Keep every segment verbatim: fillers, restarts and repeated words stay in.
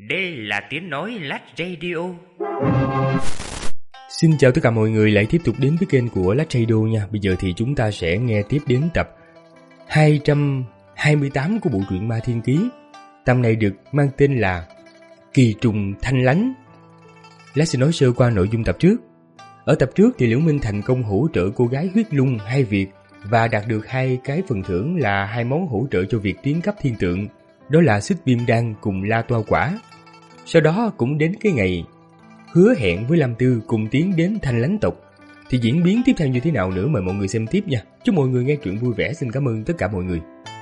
Đây là tiếng nói Lát Radio. Xin chào tất cả mọi người lại tiếp tục đến với kênh của Lát Radio nha. Bây giờ thì chúng ta sẽ nghe tiếp đến tập hai trăm hai mươi tám của bộ truyện Ma Thiên Ký. Tập này được mang tên là Kỳ Trùng Thanh Lánh. Lát sẽ nói sơ qua nội dung tập trước. Ở tập trước thì Liễu Minh thành công hỗ trợ cô gái huyết lung hai việc và đạt được hai cái phần thưởng là hai món hỗ trợ cho việc tiến cấp thiên tượng, đó là xích viêm đan cùng la toa quả. Sau đó cũng đến cái ngày hứa hẹn với Lam Tư cùng tiến đến Thanh Lánh tộc. Thì diễn biến tiếp theo như thế nào nữa mời mọi người xem tiếp nha. Chúc mọi người nghe chuyện vui vẻ. Xin cảm ơn tất cả mọi người.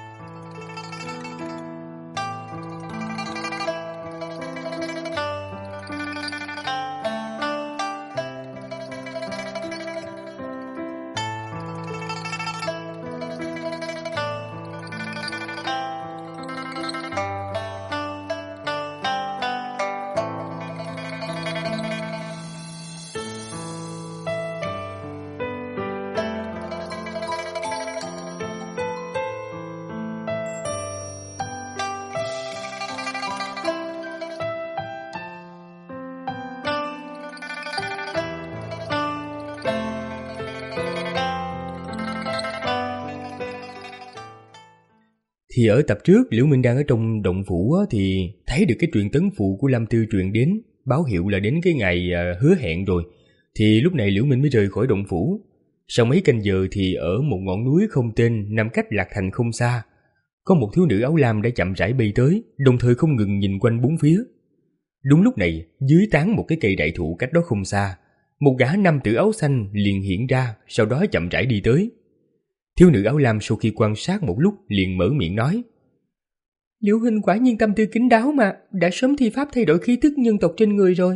Thì ở tập trước Liễu Minh đang ở trong động phủ á, thì thấy được cái truyền tấn phụ của Lam Tư truyền đến, báo hiệu là đến cái ngày uh, hứa hẹn rồi. Thì lúc này Liễu Minh mới rời khỏi động phủ. Sau mấy canh giờ thì ở một ngọn núi không tên nằm cách Lạc Thành không xa, có một thiếu nữ áo lam đã chậm rãi bay tới, đồng thời không ngừng nhìn quanh bốn phía. Đúng lúc này, dưới tán một cái cây đại thụ cách đó không xa, một gã nam tử áo xanh liền hiện ra, sau đó chậm rãi đi tới. Thiếu nữ áo lam sau khi quan sát một lúc liền mở miệng nói: Liễu huynh quả nhiên tâm tư kín đáo mà, đã sớm thi pháp thay đổi khí tức nhân tộc trên người rồi.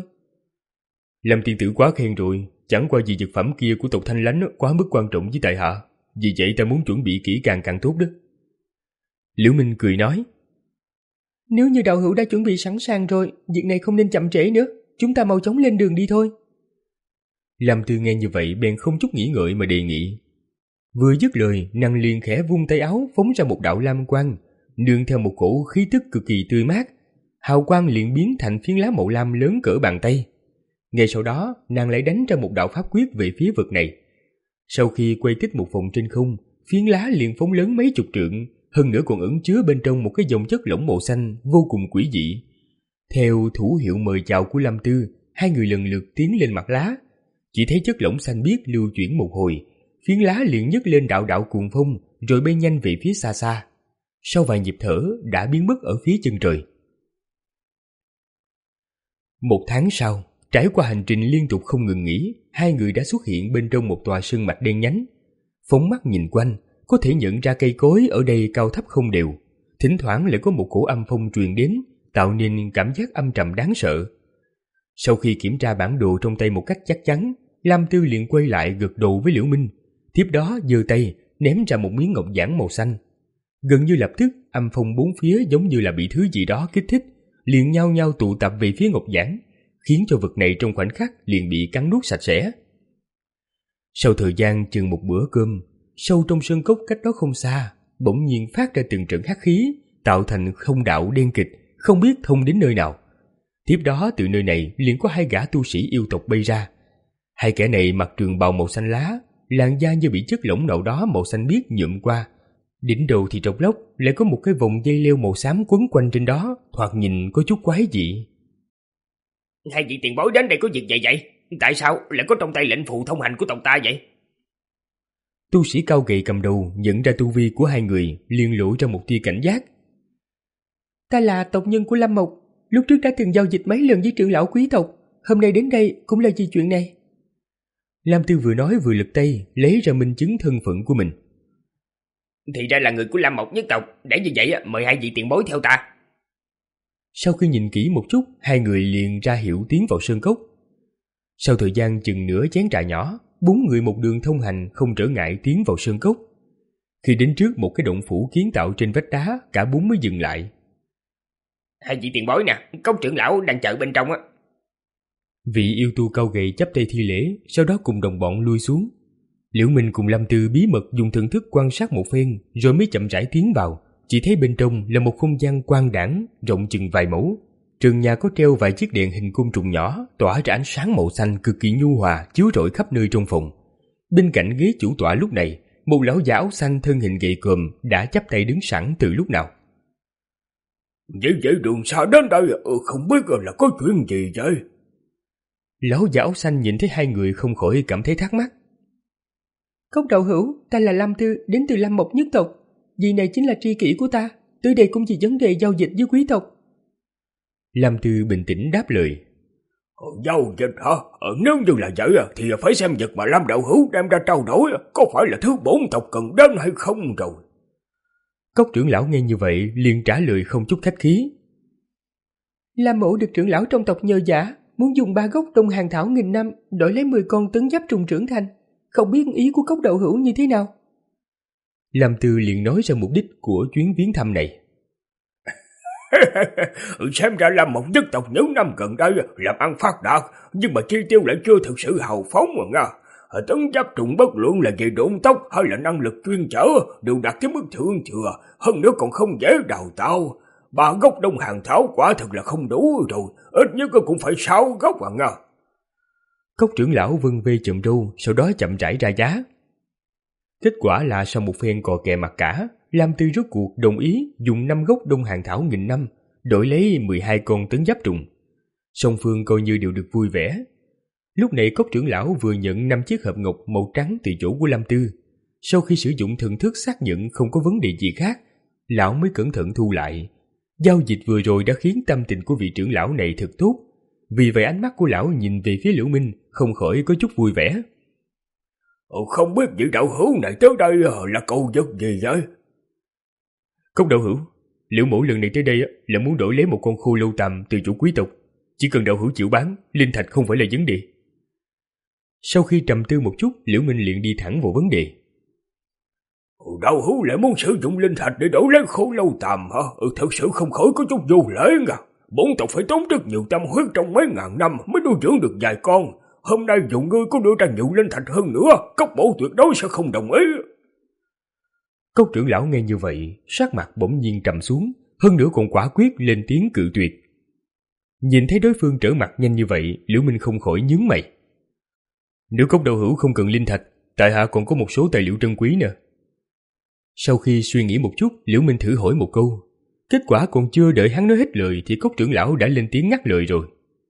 Lâm tiên tử quá khen rồi, chẳng qua vì vật phẩm kia của tộc Thanh Lánh quá mức quan trọng với tại hạ, vì vậy ta muốn chuẩn bị kỹ càng càng tốt đó. Liễu Minh cười nói: Nếu như đạo hữu đã chuẩn bị sẵn sàng rồi, việc này không nên chậm trễ nữa, chúng ta mau chóng lên đường đi thôi. Lâm Tư nghe như vậy bèn không chút nghĩ ngợi mà đề nghị. Vừa dứt lời, nàng liền khẽ vung tay áo phóng ra một đạo lam quang, nương theo một cổ khí tức cực kỳ tươi mát, hào quang liền biến thành phiến lá màu lam lớn cỡ bàn tay. Ngay sau đó, nàng lại đánh ra một đạo pháp quyết về phía vật này. Sau khi quay tích một vòng trên không, phiến lá liền phóng lớn mấy chục trượng, hơn nữa còn ẩn chứa bên trong một cái dòng chất lỏng màu xanh vô cùng quỷ dị. Theo thủ hiệu mời chào của Lam Tư, hai người lần lượt tiến lên mặt lá. Chỉ thấy chất lỏng xanh biếc lưu chuyển một hồi, phiến lá liền nhấc lên đạo đạo cuồng phong, rồi bay nhanh về phía xa xa. Sau vài nhịp thở đã biến mất ở phía chân trời. Một tháng sau, trải qua hành trình liên tục không ngừng nghỉ, hai người đã xuất hiện bên trong một tòa sơn mạch đen nhánh. Phóng mắt nhìn quanh, có thể nhận ra cây cối ở đây cao thấp không đều, thỉnh thoảng lại có một cổ âm phong truyền đến, tạo nên cảm giác âm trầm đáng sợ. Sau khi kiểm tra bản đồ trong tay một cách chắc chắn, Lam Tư liền quay lại gật đầu với Liễu Minh, tiếp đó giơ tay ném ra một miếng ngọc giản màu xanh. Gần như lập tức, âm phong bốn phía giống như là bị thứ gì đó kích thích, liền nhao nhao tụ tập về phía ngọc giản, khiến cho vật này trong khoảnh khắc liền bị cắn nuốt sạch sẽ. Sau thời gian chừng một bữa cơm, sâu trong sơn cốc cách đó không xa, bỗng nhiên phát ra từng trận hắc khí, tạo thành không đạo đen kịch, không biết thông đến nơi nào. Tiếp đó từ nơi này liền có hai gã tu sĩ yêu tộc bay ra. Hai kẻ này mặc trường bào màu xanh lá, làn da như bị chất lỏng nào đó màu xanh biếc nhuộm qua. Đỉnh đầu thì trọc lốc lại có một cái vòng dây leo màu xám quấn quanh trên đó, thoạt nhìn có chút quái dị. Hai vị tiền bối đến đây có việc gì vậy? Tại sao lại có trong tay lệnh phụ thông hành của tộc ta vậy? Tu sĩ cao gầy cầm đầu nhận ra tu vi của hai người, liền lộ ra một tia cảnh giác. Ta là tộc nhân của Lâm Mộc, lúc trước đã từng giao dịch mấy lần với trưởng lão quý tộc, hôm nay đến đây cũng là vì chuyện này. Lam Tư vừa nói vừa lật tay lấy ra minh chứng thân phận của mình. Thì ra là người của Lam Mộc nhất tộc, để như vậy mời hai vị tiền bối theo ta. Sau khi nhìn kỹ một chút, hai người liền ra hiệu tiến vào sơn cốc. Sau thời gian chừng nửa chén trà nhỏ, bốn người một đường thông hành không trở ngại tiến vào sơn cốc. Khi đến trước một cái động phủ kiến tạo trên vách đá, cả bốn mới dừng lại. Hai vị tiền bối nè, cốc trưởng lão đang chờ bên trong á. Vị yêu tu cao gầy chắp tay thi lễ, sau đó cùng đồng bọn lui xuống. Liễu Minh cùng Lâm Tư bí mật dùng thần thức quan sát một phen, rồi mới chậm rãi tiến vào. Chỉ thấy bên trong là một không gian quang đãng rộng chừng vài mẫu, trần nhà có treo vài chiếc đèn hình côn trùng nhỏ tỏa ra ánh sáng màu xanh cực kỳ nhu hòa chiếu rọi khắp nơi trong phòng. Bên cạnh ghế chủ tọa lúc này, một lão già áo xanh thân hình gầy còm đã chắp tay đứng sẵn từ lúc nào. Vậy vậy đường xa đến đây không biết là có chuyện gì vậy? Lão già áo xanh nhìn thấy hai người không khỏi cảm thấy thắc mắc. Cốc đạo hữu, ta là Lam Tư, đến từ Lam Mộc nhất tộc. Vị này chính là tri kỷ của ta, tới đây cũng vì vấn đề giao dịch với quý tộc. Lam Tư bình tĩnh đáp lời. Giao dịch hả? Nếu như là vậy thì phải xem vật mà Lam đạo hữu đem ra trao đổi có phải là thứ bổn tộc cần đến hay không rồi. Cốc trưởng lão nghe như vậy liền trả lời không chút khách khí. Lam mẫu được trưởng lão trong tộc nhờ vả, muốn dùng ba gốc đông hàng thảo nghìn năm đổi lấy mười con tấn giáp trùng trưởng thành. Không biết ý của Cốc đạo hữu như thế nào? Lam Tư liền nói ra mục đích của chuyến viếng thăm này. Xem ra Lam Mộc nhất tộc những năm gần đây làm ăn phát đạt, nhưng mà chi tiêu lại chưa thực sự hào phóng mà nha. Tấn giáp trùng bất luận là về độn tốc hay là năng lực chuyên chở đều đạt tới mức thượng thừa, hơn nữa còn không dễ đào tạo. Ba gốc đông hàng thảo quả thật là không đủ rồi, ít nhất cũng phải sáu gốc à nha. Cốc trưởng lão vân vê chậm râu, sau đó chậm rãi ra giá. Kết quả là sau một phen cò kè mặt cả, Lam Tư rốt cuộc đồng ý dùng năm gốc đông hàng thảo nghìn năm đổi lấy mười hai con tấn giáp trùng. Song phương coi như đều được vui vẻ. Lúc này Cốc trưởng lão vừa nhận năm chiếc hộp ngọc màu trắng từ chỗ của Lam Tư. Sau khi sử dụng thần thức xác nhận không có vấn đề gì khác, lão mới cẩn thận thu lại. Giao dịch vừa rồi đã khiến tâm tình của vị trưởng lão này thật tốt. Vì vậy ánh mắt của lão nhìn về phía Liễu Minh không khỏi có chút vui vẻ. Không biết vị đạo hữu này tới đây là cầu vật gì vậy? Cốc đạo hữu, Liễu mẫu lần này tới đây là muốn đổi lấy một con khô lâu tầm từ chủ quý tộc. Chỉ cần đạo hữu chịu bán, linh thạch không phải là vấn đề. Sau khi trầm tư một chút, Liễu Minh liền đi thẳng vào vấn đề. Đạo hữu lại muốn sử dụng linh thạch để đổi lấy khô lâu tầm hả? Ừ, thật sự không khỏi có chút vô lễ nha. Bổn tộc phải tốn rất nhiều tâm huyết trong mấy ngàn năm mới nuôi dưỡng được vài con. Hôm nay dù ngươi có đưa ra nhiều linh thạch hơn nữa, Cốc mẫu tuyệt đối sẽ không đồng ý. Cốc trưởng lão nghe như vậy, sắc mặt bỗng nhiên trầm xuống, hơn nữa còn quả quyết lên tiếng cự tuyệt. Nhìn thấy đối phương trở mặt nhanh như vậy, Liễu Minh không khỏi nhướng mày. Nếu Cốc đạo hữu không cần linh thạch, tại hạ còn có một số tài liệu trân quý nè. Sau khi suy nghĩ một chút, Liễu Minh thử hỏi một câu. Kết quả còn chưa đợi hắn nói hết lời thì Cốc trưởng lão đã lên tiếng ngắt lời rồi.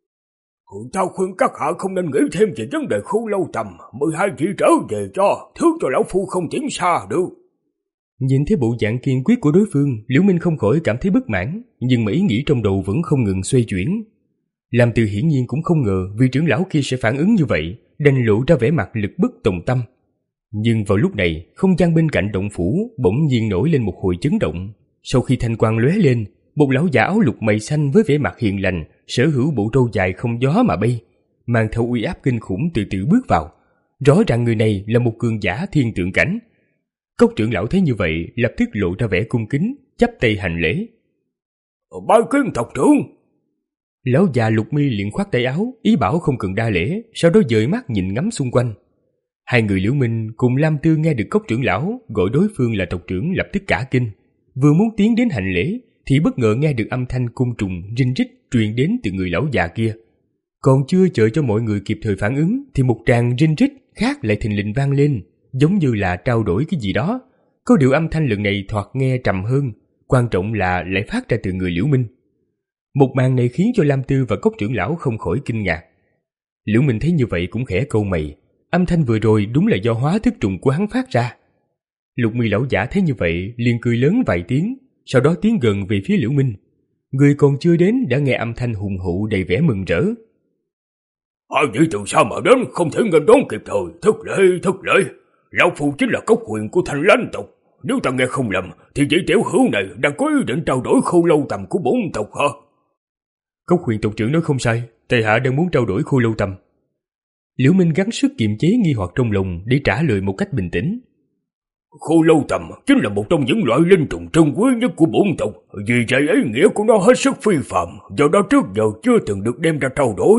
Tao khuyên các hạ không nên nghĩ thêm về vấn đề khô lâu tầm, mười hai chỉ trở về cho, thứ cho lão phu không tiến xa được. Nhìn thấy bộ dạng kiên quyết của đối phương, Liễu Minh không khỏi cảm thấy bất mãn, nhưng mà ý nghĩ trong đầu vẫn không ngừng xoay chuyển. Lam Tư hiển nhiên cũng không ngờ vị trưởng lão kia sẽ phản ứng như vậy, đành lộ ra vẻ mặt lực bất tòng tâm. Nhưng vào lúc này, không gian bên cạnh động phủ bỗng nhiên nổi lên một hồi chấn động. Sau khi thanh quang lóe lên, một lão già áo lục mày xanh với vẻ mặt hiền lành, sở hữu bộ râu dài không gió mà bay, mang theo uy áp kinh khủng từ từ bước vào. Rõ ràng người này là một cường giả thiên tượng cảnh. Cốc trưởng lão thấy như vậy, lập tức lộ ra vẻ cung kính, chắp tay hành lễ. Bái kiến tộc trưởng. Lão già lục mi liền khoát tay áo, ý bảo không cần đa lễ, sau đó dời mắt nhìn ngắm xung quanh. Hai người Liễu Minh cùng Lam Tư nghe được Cốc trưởng lão gọi đối phương là tộc trưởng lập tức cả kinh, vừa muốn tiến đến hành lễ thì bất ngờ nghe được âm thanh côn trùng rinh rít truyền đến từ người lão già kia. Còn chưa chờ cho mọi người kịp thời phản ứng thì một tràng rinh rít khác lại thình lình vang lên, giống như là trao đổi cái gì đó. Có điều âm thanh lần này thoạt nghe trầm hơn, quan trọng là lại phát ra từ người Liễu Minh. Một màn này khiến cho Lam Tư và Cốc trưởng lão không khỏi kinh ngạc. Liễu Minh thấy như vậy cũng khẽ cau mày, âm thanh vừa rồi đúng là do hóa thức trùng của hắn phát ra. Lục mi lão giả thấy như vậy liền cười lớn vài tiếng, sau đó tiến gần về phía Liễu Minh. Người còn chưa đến đã nghe âm thanh hùng hụ đầy vẻ mừng rỡ. Hai vị từ sao mà đến, không thể nghênh đón kịp thời, thất lễ, thất lễ. Lão phu chính là Cốc Huyền của Thanh Lãnh tộc. Nếu ta nghe không lầm thì vị tiểu hữu này đang có ý định trao đổi khô lâu tầm của bổn tộc hả? Cốc Huyền tộc trưởng nói không sai, tại hạ đang muốn trao đổi khô lâu tầm. Liễu Minh gắng sức kiềm chế nghi hoặc trong lòng để trả lời một cách bình tĩnh. Khô lâu tầm chính là một trong những loại linh trùng trân quý nhất của bổn tộc, vì vậy ý nghĩa của nó hết sức phi phạm, do đó trước giờ chưa từng được đem ra trao đổi.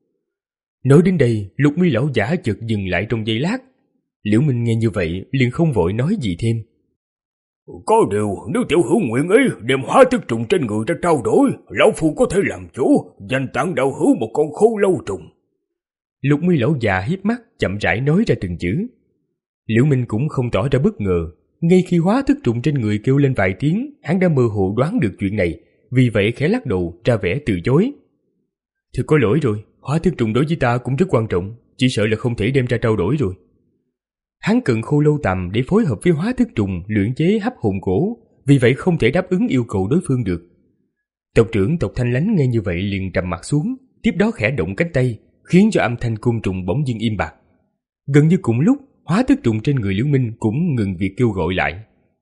Nói đến đây, Lục mi lão giả chợt dừng lại trong giây lát. Liễu Minh nghe như vậy liền không vội nói gì thêm. Có điều, nếu tiểu hữu nguyện ý đem hóa thức trùng trên người ra trao đổi, lão phu có thể làm chủ, dành tặng đạo hữu một con khô lâu trùng. Lục Mi lão già hiếp mắt chậm rãi nói ra từng chữ. Liễu Minh cũng không tỏ ra bất ngờ. Ngay khi hóa thức trùng trên người kêu lên vài tiếng, hắn đã mơ hồ đoán được chuyện này, vì vậy khẽ lắc đầu ra vẻ từ chối. Thật có lỗi rồi, hóa thức trùng đối với ta cũng rất quan trọng, chỉ sợ là không thể đem ra trao đổi rồi. Hắn cần khô lâu tầm để phối hợp với hóa thức trùng luyện chế hấp hồn cổ, vì vậy không thể đáp ứng yêu cầu đối phương được. Tộc trưởng tộc Thanh Lánh nghe như vậy liền trầm mặt xuống, tiếp đó khẽ động cánh tay, khiến cho âm thanh côn trùng bỗng dưng im bặt. Gần như cùng lúc, hóa thức trùng trên người Liễu Minh cũng ngừng việc kêu gọi lại.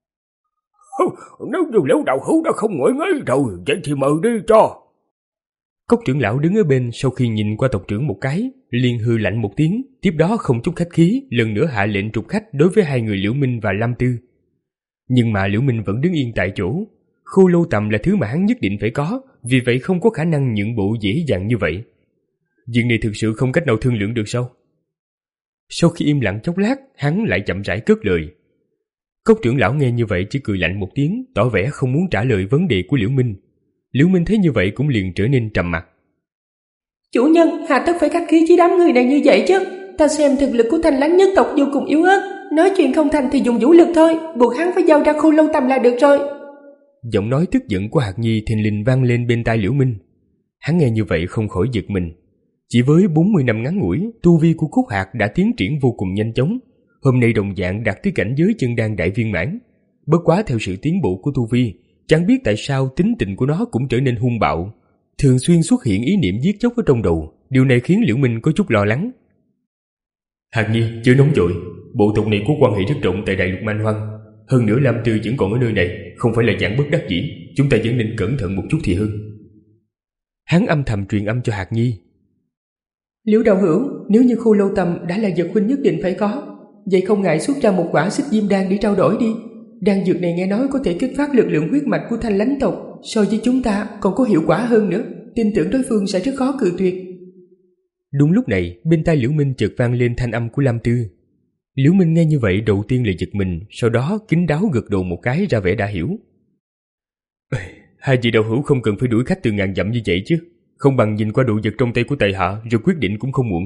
Nếu như Liễu đạo hữu đã không ngồi ngấy rồi, vậy thì mời đi cho. Cốc trưởng lão đứng ở bên sau khi nhìn qua tộc trưởng một cái, liền hư lạnh một tiếng, tiếp đó không chút khách khí, lần nữa hạ lệnh trục khách đối với hai người Liễu Minh và Lam Tư. Nhưng mà Liễu Minh vẫn đứng yên tại chỗ. Khô lâu tầm là thứ mà hắn nhất định phải có, vì vậy không có khả năng nhượng bộ dễ dàng như vậy. Chuyện này thực sự không cách nào thương lượng được sao? Sau khi im lặng chốc lát, hắn lại chậm rãi cất lời. Cốc trưởng lão nghe như vậy chỉ cười lạnh một tiếng, tỏ vẻ không muốn trả lời vấn đề của Liễu Minh. Liễu Minh thấy như vậy cũng liền trở nên trầm mặc. Chủ nhân, hà tất phải khách khí với đám người này như vậy chứ? Ta xem thực lực của Thanh Lánh nhất tộc vô cùng yếu ớt, nói chuyện không thành thì dùng vũ lực thôi, buộc hắn phải giao ra khô lâu tầm là được rồi. Giọng nói tức giận của Hạc Nhi thình lình vang lên bên tai Liễu Minh. Hắn nghe như vậy không khỏi giật mình. Chỉ với bốn mươi năm ngắn ngủi, tu vi của Cúc Hạc đã tiến triển vô cùng nhanh chóng. Hôm nay đồng dạng đạt tới cảnh giới chân đan đại viên mãn. Bất quá theo sự tiến bộ của tu vi, chẳng biết tại sao tính tình của nó cũng trở nên hung bạo, thường xuyên xuất hiện ý niệm giết chóc ở trong đầu. Điều này khiến Liễu Minh có chút lo lắng. Hạc Nhi, chưa nóng vội. Bộ tộc này có quan hệ rất rộng tại Đại Lục Man Hoang. Hơn nữa Lam Tư vẫn còn ở nơi này, không phải là dạng bất đắc dĩ. Chúng ta vẫn nên cẩn thận một chút thì hơn. Hắn âm thầm truyền âm cho Hạc Nhi. Liễu đạo hữu, nếu như khô lâu tầm đã là vật huynh nhất định phải có, vậy không ngại xuất ra một quả xích diêm đan để trao đổi đi. Đan dược này nghe nói có thể kích phát lực lượng huyết mạch của Thanh Lánh tộc, so với chúng ta còn có hiệu quả hơn nữa, tin tưởng đối phương sẽ rất khó cự tuyệt. Đúng lúc này, bên tai Liễu Minh chợt vang lên thanh âm của Lam Tư. Liễu Minh nghe như vậy đầu tiên là giật mình, sau đó kín đáo gật đầu một cái ra vẻ đã hiểu. Hai vị đạo hữu không cần phải đuổi khách từ ngàn dặm như vậy chứ, không bằng nhìn qua đồ vật trong tay của tại hạ rồi quyết định cũng không muộn.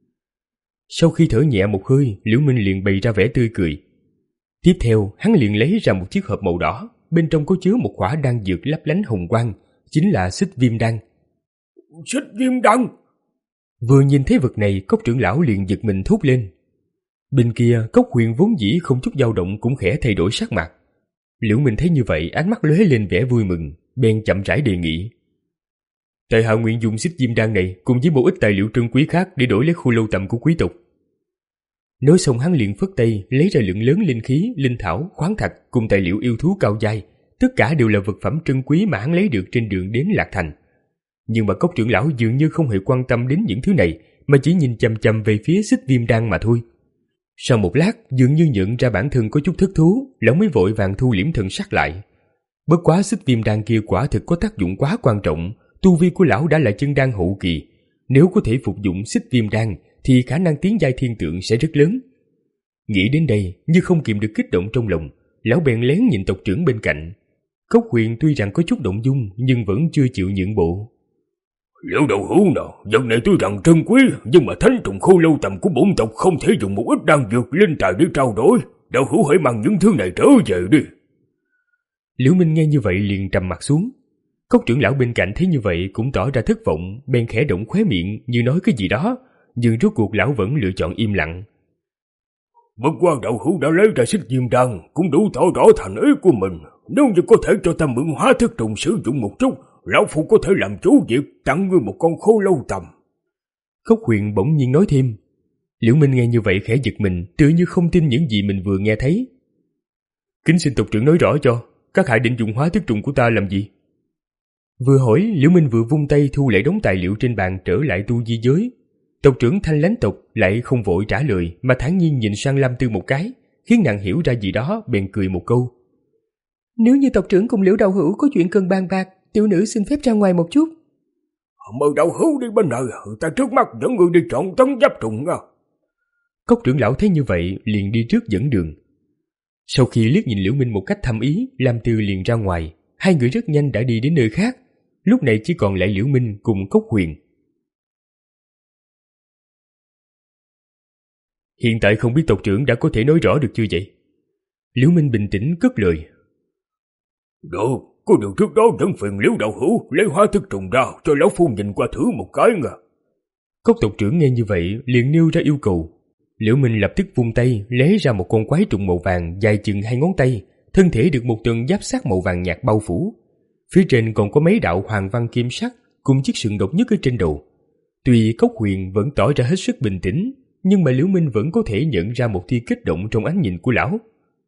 Sau khi thở nhẹ một hơi, Liễu Minh liền bày ra vẻ tươi cười. Tiếp theo, hắn liền lấy ra một chiếc hộp màu đỏ, bên trong có chứa một quả đan dược lấp lánh hồng quang, chính là xích viêm đan. Xích viêm đan! Vừa nhìn thấy vật này, Cốc trưởng lão liền giật mình thốt lên. Bên kia, Cốc Huyền vốn dĩ không chút dao động cũng khẽ thay đổi sắc mặt. Liễu Minh thấy như vậy, ánh mắt lóe lên vẻ vui mừng, bèn chậm rãi đề nghị. Tại hạ nguyện dùng xích diêm đan này cùng với một ít tài liệu trân quý khác để đổi lấy khô lâu tầm của quý tộc. Nói xong hắn liền phất tay lấy ra lượng lớn linh khí, linh thảo, khoáng thạch cùng tài liệu yêu thú cao giai, tất cả đều là vật phẩm trân quý mà hắn lấy được trên đường đến Lạc Thành. Nhưng mà Cốc trưởng lão dường như không hề quan tâm đến những thứ này, mà chỉ nhìn chằm chằm về phía xích viêm đan mà thôi. Sau một lát, dường như nhận ra bản thân có chút thất thú, lão mới vội vàng thu liễm thần sắc lại. Bất quá xích viêm đan kia quả thực có tác dụng quá quan trọng, tu vi của lão đã là chân đan hậu kỳ, nếu có thể phục dụng xích viêm đan thì khả năng tiến giai thiên tượng sẽ rất lớn. Nghĩ đến đây, như không kìm được kích động trong lòng, lão bèn lén nhìn tộc trưởng bên cạnh. Cốc Huyền tuy rằng có chút động dung nhưng vẫn chưa chịu nhượng bộ. Liễu đạo hữu nào, vật này tuy rằng trân quý, nhưng mà thánh trùng khô lâu tầm của bổn tộc không thể dùng một ít đan dược linh tài để trao đổi. Đạo hữu hãy mang những thứ này trở về đi. Liễu Minh nghe như vậy liền trầm mặt xuống. Cốc trưởng lão bên cạnh thấy như vậy cũng tỏ ra thất vọng, bèn khẽ động khóe miệng như nói cái gì đó, nhưng rốt cuộc lão vẫn lựa chọn im lặng. Bất qua đạo hữu đã lấy ra xích diêm đan, cũng đủ tỏ rõ thành ý của mình. Nếu như có thể cho ta mượn hóa thức trùng sử dụng một chút, lão phu có thể làm chủ việc tặng ngươi một con khô lâu tầm. Cốc Huyền bỗng nhiên nói thêm. Liễu Minh nghe như vậy khẽ giật mình, tựa như không tin những gì mình vừa nghe thấy. Kính xin tộc trưởng nói rõ cho, các hạ định dùng hóa thức trùng của ta làm gì? Vừa hỏi, Liễu Minh vừa vung tay thu lại đống tài liệu trên bàn trở lại tu di giới. Tộc trưởng Thanh Lánh tộc lại không vội trả lời mà thản nhiên nhìn sang Lam Tư một cái, khiến nàng hiểu ra gì đó, bèn cười một câu. Nếu như tộc trưởng cùng Liễu đạo hữu có chuyện cần bàn bạc, tiểu nữ xin phép ra ngoài một chút. Mời đạo hữu đi bên này, ta trước mắt dẫn người đi chọn tấn giáp trùng à. Cốc trưởng lão thấy như vậy liền đi trước dẫn đường. Sau khi liếc nhìn Liễu Minh một cách thâm ý, Lam Tư liền ra ngoài. Hai người rất nhanh đã đi đến nơi khác. Lúc này chỉ còn lại Liễu Minh cùng Cốc Huyền. Hiện tại không biết tộc trưởng đã có thể nói rõ được chưa vậy? Liễu Minh bình tĩnh cất lời. Được, có điều trước đó vẫn phiền Liễu đạo hữu lấy hóa thức trùng ra cho lão phu nhìn qua thử một cái nha. Cốc tộc trưởng nghe như vậy liền nêu ra yêu cầu. Liễu Minh lập tức vung tay lấy ra một con quái trùng màu vàng dài chừng hai ngón tay, thân thể được một tầng giáp sắt màu vàng nhạt bao phủ. Phía trên còn có mấy đạo hoàng văn kim sắc cùng chiếc sừng độc nhất ở trên đầu. Tuy Cốc Huyền vẫn tỏ ra hết sức bình tĩnh, nhưng mà Liễu Minh vẫn có thể nhận ra một tia kích động trong ánh nhìn của lão.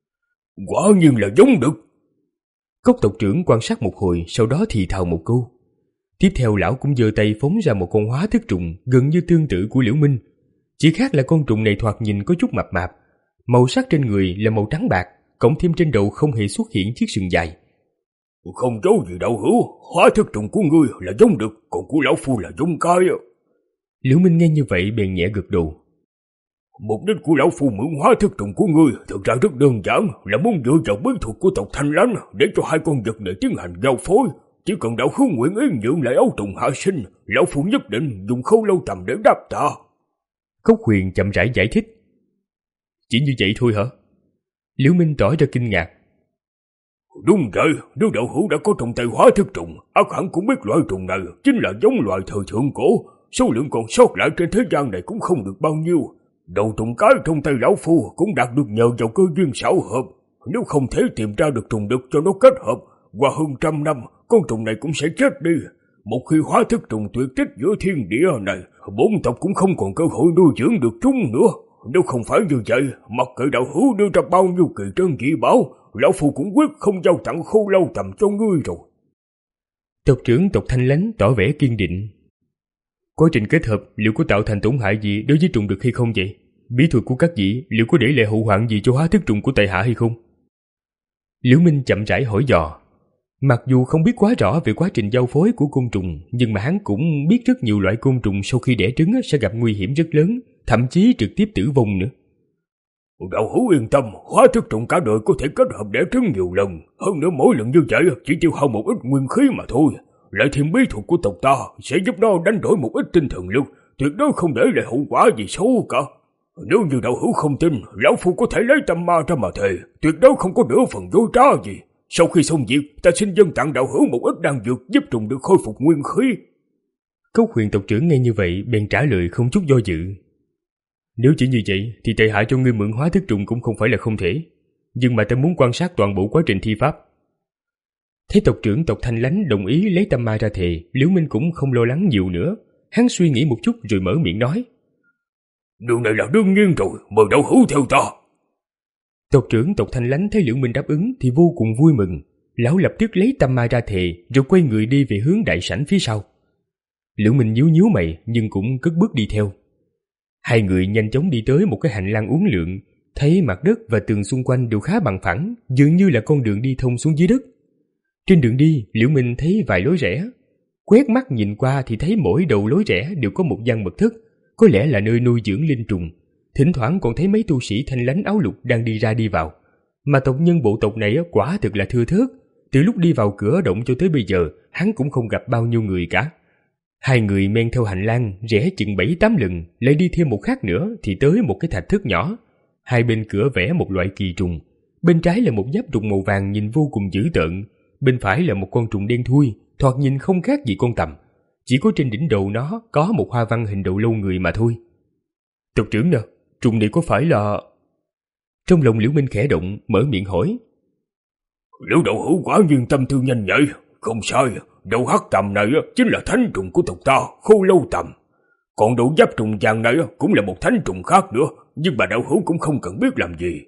Quả nhiên là giống được. Cốc tộc trưởng quan sát một hồi, sau đó thì thào một câu. Tiếp theo lão cũng giơ tay phóng ra một con hóa thức trùng gần như tương tự của Liễu Minh. Chỉ khác là con trùng này thoạt nhìn có chút mập mạp, màu sắc trên người là màu trắng bạc, cộng thêm trên đầu không hề xuất hiện chiếc sừng dài. Không giấu gì đạo hữu, hóa thức trùng của ngươi là giống được, còn của lão phu là giống cái. Liễu Minh nghe như vậy bèn nhẹ gật đầu. Mục đích của lão phu mượn hóa thức trùng của ngươi thực ra rất đơn giản, là muốn dựa vào bí thuật của tộc Thanh Lãnh để cho hai con vật này tiến hành giao phối. Chỉ cần đạo hữu nguyện ý nhượng lại ấu trùng hạ sinh, lão phu nhất định dùng Khâu Lâu Tầm để đáp tạ. Cốc Huyền chậm rãi giải thích. Chỉ như vậy thôi hả? Liễu Minh tỏ ra kinh ngạc. Đúng vậy, nếu đạo hữu đã có trong tay hóa thức trùng, ắt hẳn cũng biết loại trùng này chính là giống loài thời thượng cổ, số lượng còn sót lại trên thế gian này cũng không được bao nhiêu. Đầu trùng cái trong tay lão phu cũng đạt được nhờ vào cơ duyên xảo hợp. Nếu không thể tìm ra được trùng đực cho nó kết hợp, qua hơn trăm năm con trùng này cũng sẽ chết đi. Một khi hóa thức trùng tuyệt tích giữa thiên địa này, bốn tộc cũng không còn cơ hội nuôi dưỡng được chúng nữa. Nếu không phải như vậy, mặc kệ đạo hữu đưa ra bao nhiêu kỳ trân dị bảo, lão phu cũng quyết không giao tặng Khâu Lâu Tầm cho ngươi rồi. Tộc trưởng tộc Thanh Lãnh tỏ vẻ kiên định. Quá trình kết hợp liệu có tạo thành tổn hại gì đối với trùng đực hay không vậy? Bí thuật của các vị liệu có để lại hậu hoạn gì cho hóa thức trùng của tại hạ hay không? Liễu Minh chậm rãi hỏi dò. Mặc dù không biết quá rõ về quá trình giao phối của côn trùng, nhưng mà hắn cũng biết rất nhiều loại côn trùng sau khi đẻ trứng sẽ gặp nguy hiểm rất lớn, thậm chí trực tiếp tử vong nữa. Đạo hữu yên tâm, hóa thức trùng cả đời có thể kết hợp đẻ trứng nhiều lần, hơn nữa mỗi lần như vậy chỉ tiêu hao một ít nguyên khí mà thôi. Lại thêm bí thuật của tộc ta sẽ giúp nó đánh đổi một ít tinh thần lực, tuyệt đối không để lại hậu quả gì xấu cả. Nếu như đạo hữu không tin, lão phu có thể lấy tâm ma ra mà thề, tuyệt đối không có nửa phần dối trá gì. Sau khi xong việc, ta xin dâng tặng đạo hữu một ít đan dược giúp trùng được khôi phục nguyên khí. Cốc Huyền tộc trưởng nghe như vậy bèn trả lời không chút do dự. Nếu chỉ như vậy thì tại hạ cho ngươi mượn hóa thức trùng cũng không phải là không thể, nhưng mà ta muốn quan sát toàn bộ quá trình thi pháp. Thấy tộc trưởng tộc Thanh Lãnh đồng ý lấy tâm ma ra thề, Liễu Minh cũng không lo lắng nhiều nữa. Hắn suy nghĩ một chút rồi mở miệng nói. Điều này là đương nhiên rồi, mời đạo hữu theo ta. Tộc trưởng tộc Thanh Lãnh thấy Liễu Minh đáp ứng thì vô cùng vui mừng. Lão lập tức lấy tâm ma ra thề rồi quay người đi về hướng đại sảnh phía sau. Liễu Minh nhíu nhíu mày nhưng cũng cất bước đi theo. Hai người nhanh chóng đi tới một cái hành lang uốn lượn, thấy mặt đất và tường xung quanh đều khá bằng phẳng, dường như là con đường đi thông xuống dưới đất. Trên đường đi, Liễu Minh thấy vài lối rẽ. Quét mắt nhìn qua thì thấy mỗi đầu lối rẽ đều có một gian mật thất, có lẽ là nơi nuôi dưỡng linh trùng. Thỉnh thoảng còn thấy mấy tu sĩ Thanh Lãnh áo lục đang đi ra đi vào. Mà tộc nhân bộ tộc này quả thực là thưa thớt. Từ lúc đi vào cửa động cho tới bây giờ, hắn cũng không gặp bao nhiêu người cả. Hai người men theo hành lang rẽ chừng bảy tám lần, lại đi thêm một khác nữa thì tới một cái thạch thất nhỏ. Hai bên cửa vẽ một loại kỳ trùng. Bên trái là một giáp trùng màu vàng nhìn vô cùng dữ tợn, bên phải là một con trùng đen thui, thoạt nhìn không khác gì con tằm. Chỉ có trên đỉnh đầu nó có một hoa văn hình đầu lâu người mà thôi. Tộc trưởng nè, trùng này có phải là... Trong lòng Liễu Minh khẽ động, mở miệng hỏi. Liễu đạo hữu quả nhiên tâm tư nhanh nhạy, không sai, đầu hắc tầm này chính là thánh trùng của tộc ta, Khâu Lâu Tầm. Còn đầu giáp trùng vàng này cũng là một thánh trùng khác nữa, nhưng mà đạo hữu cũng không cần biết làm gì.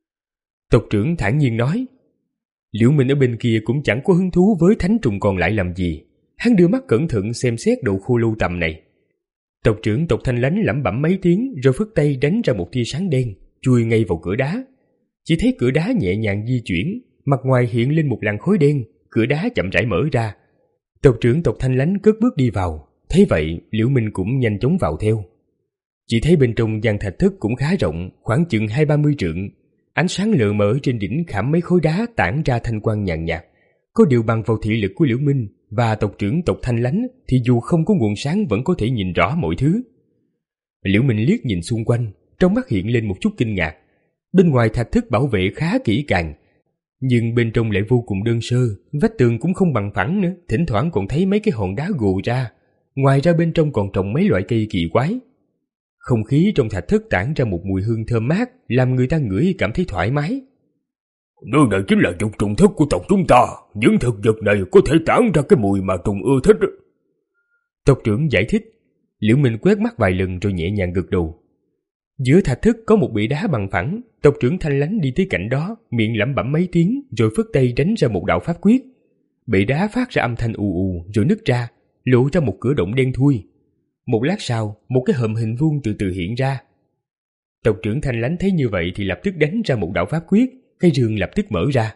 Tộc trưởng thản nhiên nói. Liễu Minh ở bên kia cũng chẳng có hứng thú với thánh trùng còn lại làm gì. Hắn đưa mắt cẩn thận xem xét đầu Khâu Lâu Tầm này. Tộc trưởng tộc Thanh Lãnh lẩm bẩm mấy tiếng rồi phất tay đánh ra một tia sáng đen, chui ngay vào cửa đá. Chỉ thấy cửa đá nhẹ nhàng di chuyển, mặt ngoài hiện lên một làn khói đen, cửa đá chậm rãi mở ra. Tộc trưởng tộc Thanh Lãnh cất bước đi vào, thấy vậy Liễu Minh cũng nhanh chóng vào theo. Chỉ thấy bên trong gian thạch thất cũng khá rộng, khoảng chừng hai ba mươi trượng. Ánh sáng lờ mờ trên đỉnh khảm mấy khối đá tản ra thanh quang nhàn nhạt. Có điều bằng vào thị lực của Liễu Minh và tộc trưởng tộc Thanh Lánh thì dù không có nguồn sáng vẫn có thể nhìn rõ mọi thứ. Liễu Minh liếc nhìn xung quanh, trong mắt hiện lên một chút kinh ngạc. Bên ngoài thạch thất bảo vệ khá kỹ càng, nhưng bên trong lại vô cùng đơn sơ, vách tường cũng không bằng phẳng nữa, thỉnh thoảng còn thấy mấy cái hòn đá gồ ra. Ngoài ra bên trong còn trồng mấy loại cây kỳ quái. Không khí trong thạch thất tản ra một mùi hương thơm mát, làm người ta ngửi cảm thấy thoải mái. Nơi này chính là dục trùng thất của tộc chúng ta. Những thực vật này có thể tản ra cái mùi mà trùng ưa thích. Tộc trưởng giải thích. Liễu Minh quét mắt vài lần rồi nhẹ nhàng gật đầu. Giữa thạch thất có một bệ đá bằng phẳng. Tộc trưởng Thanh Lánh đi tới cạnh đó, miệng lẩm bẩm mấy tiếng rồi phất tay đánh ra một đạo pháp quyết. Bệ đá phát ra âm thanh ù ù rồi nứt ra, lộ ra một cửa động đen thui. Một lát sau, một cái hòm hình vuông từ từ hiện ra. Tộc trưởng Thanh Lánh thấy như vậy thì lập tức đánh ra một đạo pháp quyết, cái rương lập tức mở ra.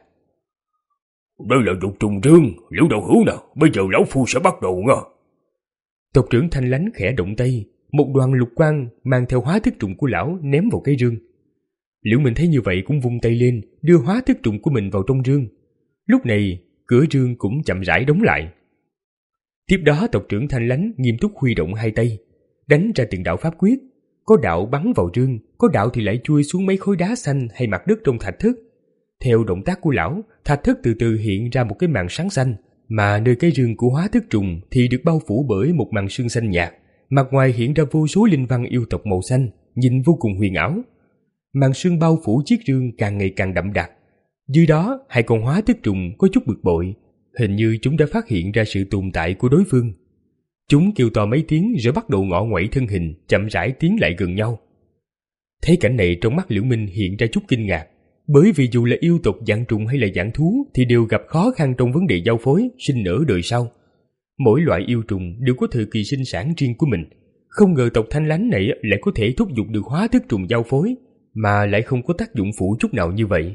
Đây là dục trùng rương, Liễu đạo hữu nào, bây giờ lão phu sẽ bắt đầu nha. Tộc trưởng Thanh Lánh khẽ động tay, một đoàn lục quang mang theo hóa thức trùng của lão ném vào cái rương. Liễu Minh thấy như vậy cũng vung tay lên, đưa hóa thức trùng của mình vào trong rương. Lúc này, cửa rương cũng chậm rãi đóng lại. Tiếp đó tộc trưởng Thanh Lánh nghiêm túc huy động hai tay, đánh ra từng đạo pháp quyết. Có đạo bắn vào rương, có đạo thì lại chui xuống mấy khối đá xanh hay mặt đất trong thạch thất. Theo động tác của lão, thạch thất từ từ hiện ra một cái màn sáng xanh, mà nơi cái rương của hóa thức trùng thì được bao phủ bởi một màn sương xanh nhạt. Mặt ngoài hiện ra vô số linh văn yêu tộc màu xanh, nhìn vô cùng huyền ảo. Màn sương bao phủ chiếc rương càng ngày càng đậm đặc. Dưới đó, hai con hóa thức trùng có chút bực bội, hình như chúng đã phát hiện ra sự tồn tại của đối phương. Chúng kêu to mấy tiếng rồi bắt đầu ngọ nguậy thân hình, chậm rãi tiến lại gần nhau. Thấy cảnh này trong mắt Liễu Minh hiện ra chút kinh ngạc, bởi vì dù là yêu tộc dạng trùng hay là dạng thú thì đều gặp khó khăn trong vấn đề giao phối, sinh nở đời sau. Mỗi loại yêu trùng đều có thời kỳ sinh sản riêng của mình. Không ngờ tộc Thanh Lánh này lại có thể thúc giục được hóa thức trùng giao phối, mà lại không có tác dụng phụ chút nào như vậy.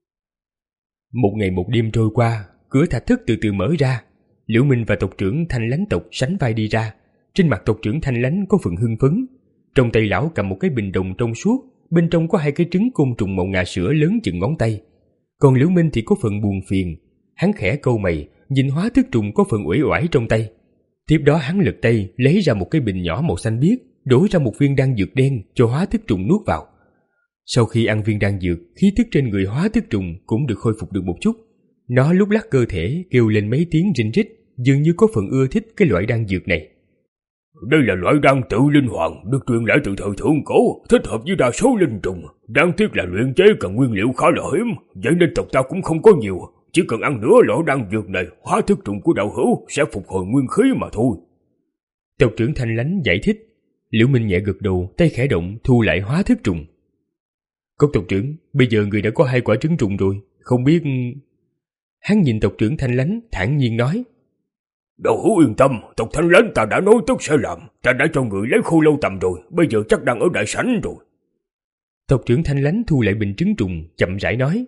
Một ngày một đêm trôi qua, cửa thạch thất từ từ mở ra. Liễu Minh và tộc trưởng Thanh Lánh tộc sánh vai đi ra. Trên mặt tộc trưởng Thanh Lánh có phần hưng phấn. Trong tay lão cầm một cái bình đồng trong suốt, bên trong có hai cái trứng côn trùng màu ngà sữa lớn chừng ngón tay. Còn Liễu Minh thì có phần buồn phiền. Hắn khẽ cau mày, nhìn hóa thức trùng có phần uể oải trong tay. Tiếp đó hắn lật tay lấy ra một cái bình nhỏ màu xanh biếc, đổ ra một viên đan dược đen cho hóa thức trùng nuốt vào. Sau khi ăn viên đan dược, khí tức trên người hóa thức trùng cũng được khôi phục được một chút. Nó lúc lắc cơ thể kêu lên mấy tiếng rinh rít, dường như có phần ưa thích cái loại đan dược này. Đây là loại đan tự linh hoàng, được truyền lại từ thời thượng cổ, thích hợp với đa số linh trùng. Đáng tiếc là luyện chế cần nguyên liệu khá là hiếm, vậy nên tộc ta cũng không có nhiều. Chỉ cần ăn nửa lọ đan dược này, hóa thức trùng của đạo hữu sẽ phục hồi nguyên khí mà thôi. Tộc trưởng Thanh Lánh giải thích. Liễu Minh nhẹ gật đầu, tay khẽ động thu lại hóa thức trùng. Cốc tộc trưởng, bây giờ người đã có hai quả trứng trùng rồi, không biết... Hắn nhìn tộc trưởng Thanh Lánh thản nhiên nói. Đạo hữu yên tâm, tộc Thanh Lánh ta đã nói tất sẽ làm. Ta đã cho người lấy khô lâu tầm rồi, bây giờ chắc đang ở đại sảnh rồi. Tộc trưởng Thanh Lánh thu lại bình trứng trùng, chậm rãi nói.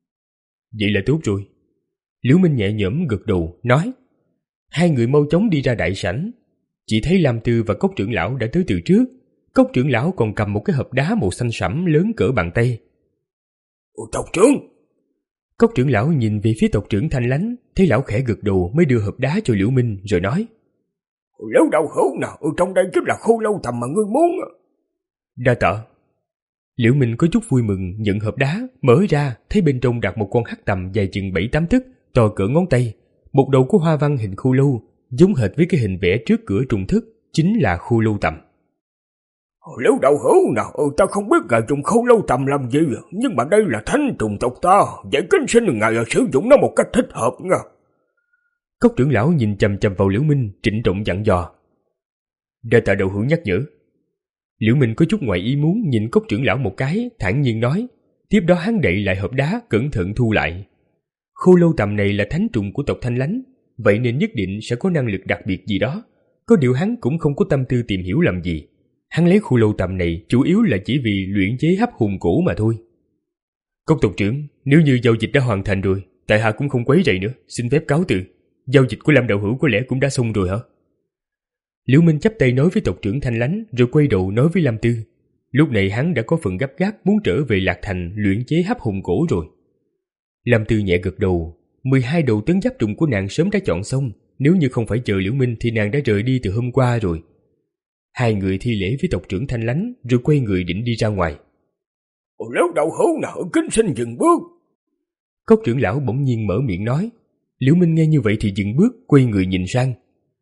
Vậy là tốt rồi. Liễu Minh nhẹ nhõm gật đầu, nói. Hai người mau chóng đi ra đại sảnh. Chỉ thấy Lam Tư và Cốc trưởng lão đã tới từ trước. Cốc trưởng lão còn cầm một cái hộp đá màu xanh sẫm lớn cỡ bàn tay. Tộc trưởng! Cốc trưởng lão nhìn về phía tộc trưởng Thanh Lánh, thấy lão khẽ gật đầu mới đưa hộp đá cho Liễu Minh rồi nói. Nếu đạo hữu nào ở trong đây chính là khô lâu tầm mà ngươi muốn. Đa tạ. Liễu Minh có chút vui mừng nhận hộp đá, mở ra thấy bên trong đặt một con hắc tầm dài chừng bảy tám tấc, to cỡ ngón tay. Một đầu có hoa văn hình khô lâu, giống hệt với cái hình vẽ trước cửa trùng thức, chính là khô lâu tầm. Nếu đạo hữu nào, ừ, ta không biết ngài trùng khô lâu tầm làm gì, nhưng mà đây là thánh trùng tộc ta, vậy kính xin ngài sử dụng nó một cách thích hợp nha. Cốc trưởng lão nhìn chằm chằm vào Liễu Minh, trịnh trọng dặn dò. Đa tạ đạo hữu nhắc nhở. Liễu Minh có chút ngoài ý muốn nhìn cốc trưởng lão một cái, thản nhiên nói. Tiếp đó hắn đậy lại hộp đá, cẩn thận thu lại. Khô lâu tầm này là thánh trùng của tộc Thanh Lánh, vậy nên nhất định sẽ có năng lực đặc biệt gì đó. Có điều hắn cũng không có tâm tư tìm hiểu làm gì. Hắn lấy khô lâu tầm này chủ yếu là chỉ vì luyện chế hấp hồn cổ mà thôi. Cốc tộc trưởng, nếu như giao dịch đã hoàn thành rồi, tại hạ cũng không quấy rầy nữa, xin phép cáo từ. Giao dịch của Lam đạo hữu có lẽ cũng đã xong rồi hả? Liễu Minh chắp tay nói với tộc trưởng Thanh Lánh rồi quay đầu nói với Lam Tư. Lúc này hắn đã có phần gấp gáp muốn trở về Lạc Thành luyện chế hấp hồn cổ rồi. Lâm Tư nhẹ gật đầu, mười hai đầu tấn giáp trùng của nàng sớm đã chọn xong, nếu như không phải chờ Liễu Minh thì nàng đã rời đi từ hôm qua rồi. Hai người thi lễ với tộc trưởng Thanh Lánh rồi quay người định đi ra ngoài. Nếu đậu hữu nào kính xin dừng bước. Cốc trưởng lão bỗng nhiên mở miệng nói. Liễu Minh nghe như vậy thì dừng bước, quay người nhìn sang.